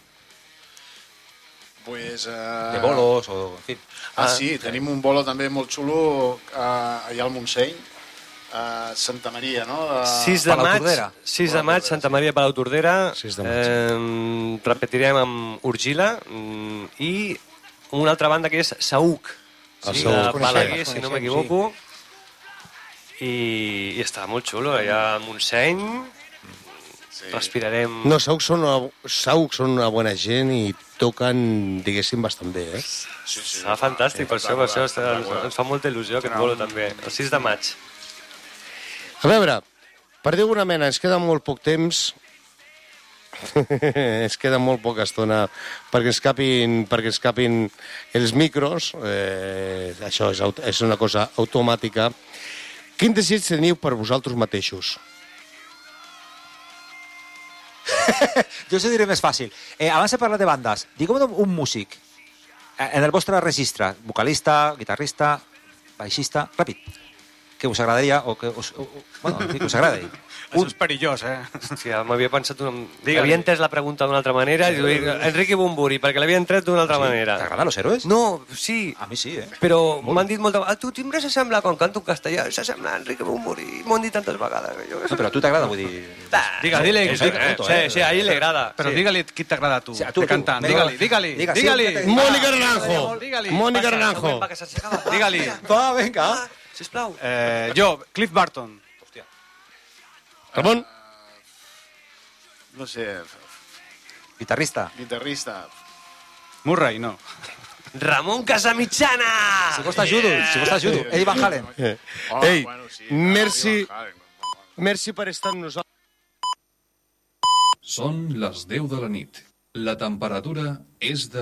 Pues, eh... De bolos o... En fi. Ah, sí, tenim un bolo també molt xulo eh, allà al Montseny, a Santa Maria, no? De... sis de maig, Palautordera. sis de maig, Santa Maria Palautordera. sis de maig. Eh, repetirem amb Urgila mm, i una altra banda que és Saúc. El Sí, Saüc. de Balaguer, Coneixem, si no coneixem, m'equivoco. I, I està molt xulo, allà a Montseny. Sí. Respirarem... No, Saúc són, una, Saúc són una bona gent i toquen, diguéssim, bastant bé, eh? Sí, sí. Serà fantàstic, per això, per això ens, Espectacular. ens fa molta il·lusió aquest bolo també. El sis de maig. A veure, per dir alguna mena, ens queda molt poc temps. ens queda molt poca estona perquè ens capin, perquè ens capin els micros. Eh, això és, aut- és una cosa automàtica. Quin desig teniu per vosaltres mateixos? Jo us ho diré més fàcil. Eh, abans he parlat de bandes. Digue'm un músic eh, en el vostre registre, vocalista, guitarrista, baixista, ràpid, que us agradaria o que us, o, o, bueno, en fi, que us agradi. Això és perillós, eh? Hòstia, m'havia pensat... Una... Digue-li. Havia entès la pregunta d'una altra manera i dic, Enrique Bumburi, perquè l'havia entret d'una altra manera. T'agraden los héroes? No, sí, A mi sí, eh? però m'han dit molta vegada, tu timbre s'assembla quan canto en castellà, s'assembla a Enrique Bumburi, m'ho han dit tantes vegades. Que jo... No, però a tu t'agrada, vull dir... Digue-li, Dile, que sí, sí, eh, punto, sí, eh. sí, a ell li agrada. Però sí. digue-li qui t'agrada a tu, Sí, a tu, de tu. cantant. Vinga. Digue-li, digue-li, Diga, sí, digue-li. que te- Mónica Naranjo! Digue-li. Mónica Passa, Naranjo! següent, va, que s'aixeca, va. Digue-li. Va, vinga. Sisplau. Eh, jo, Cliff Barton. Ramon? No sé, Guitarrista. guitarrista. Murray, no. Ramon Casamitjana! Si vos t'ajudo, si vos t'ajudo. Eddie Van Halen. Hola, Ei, bueno, sí, merci, Van Halen. merci per estar amb nosaltres. Són les deu de la nit. La temperatura és de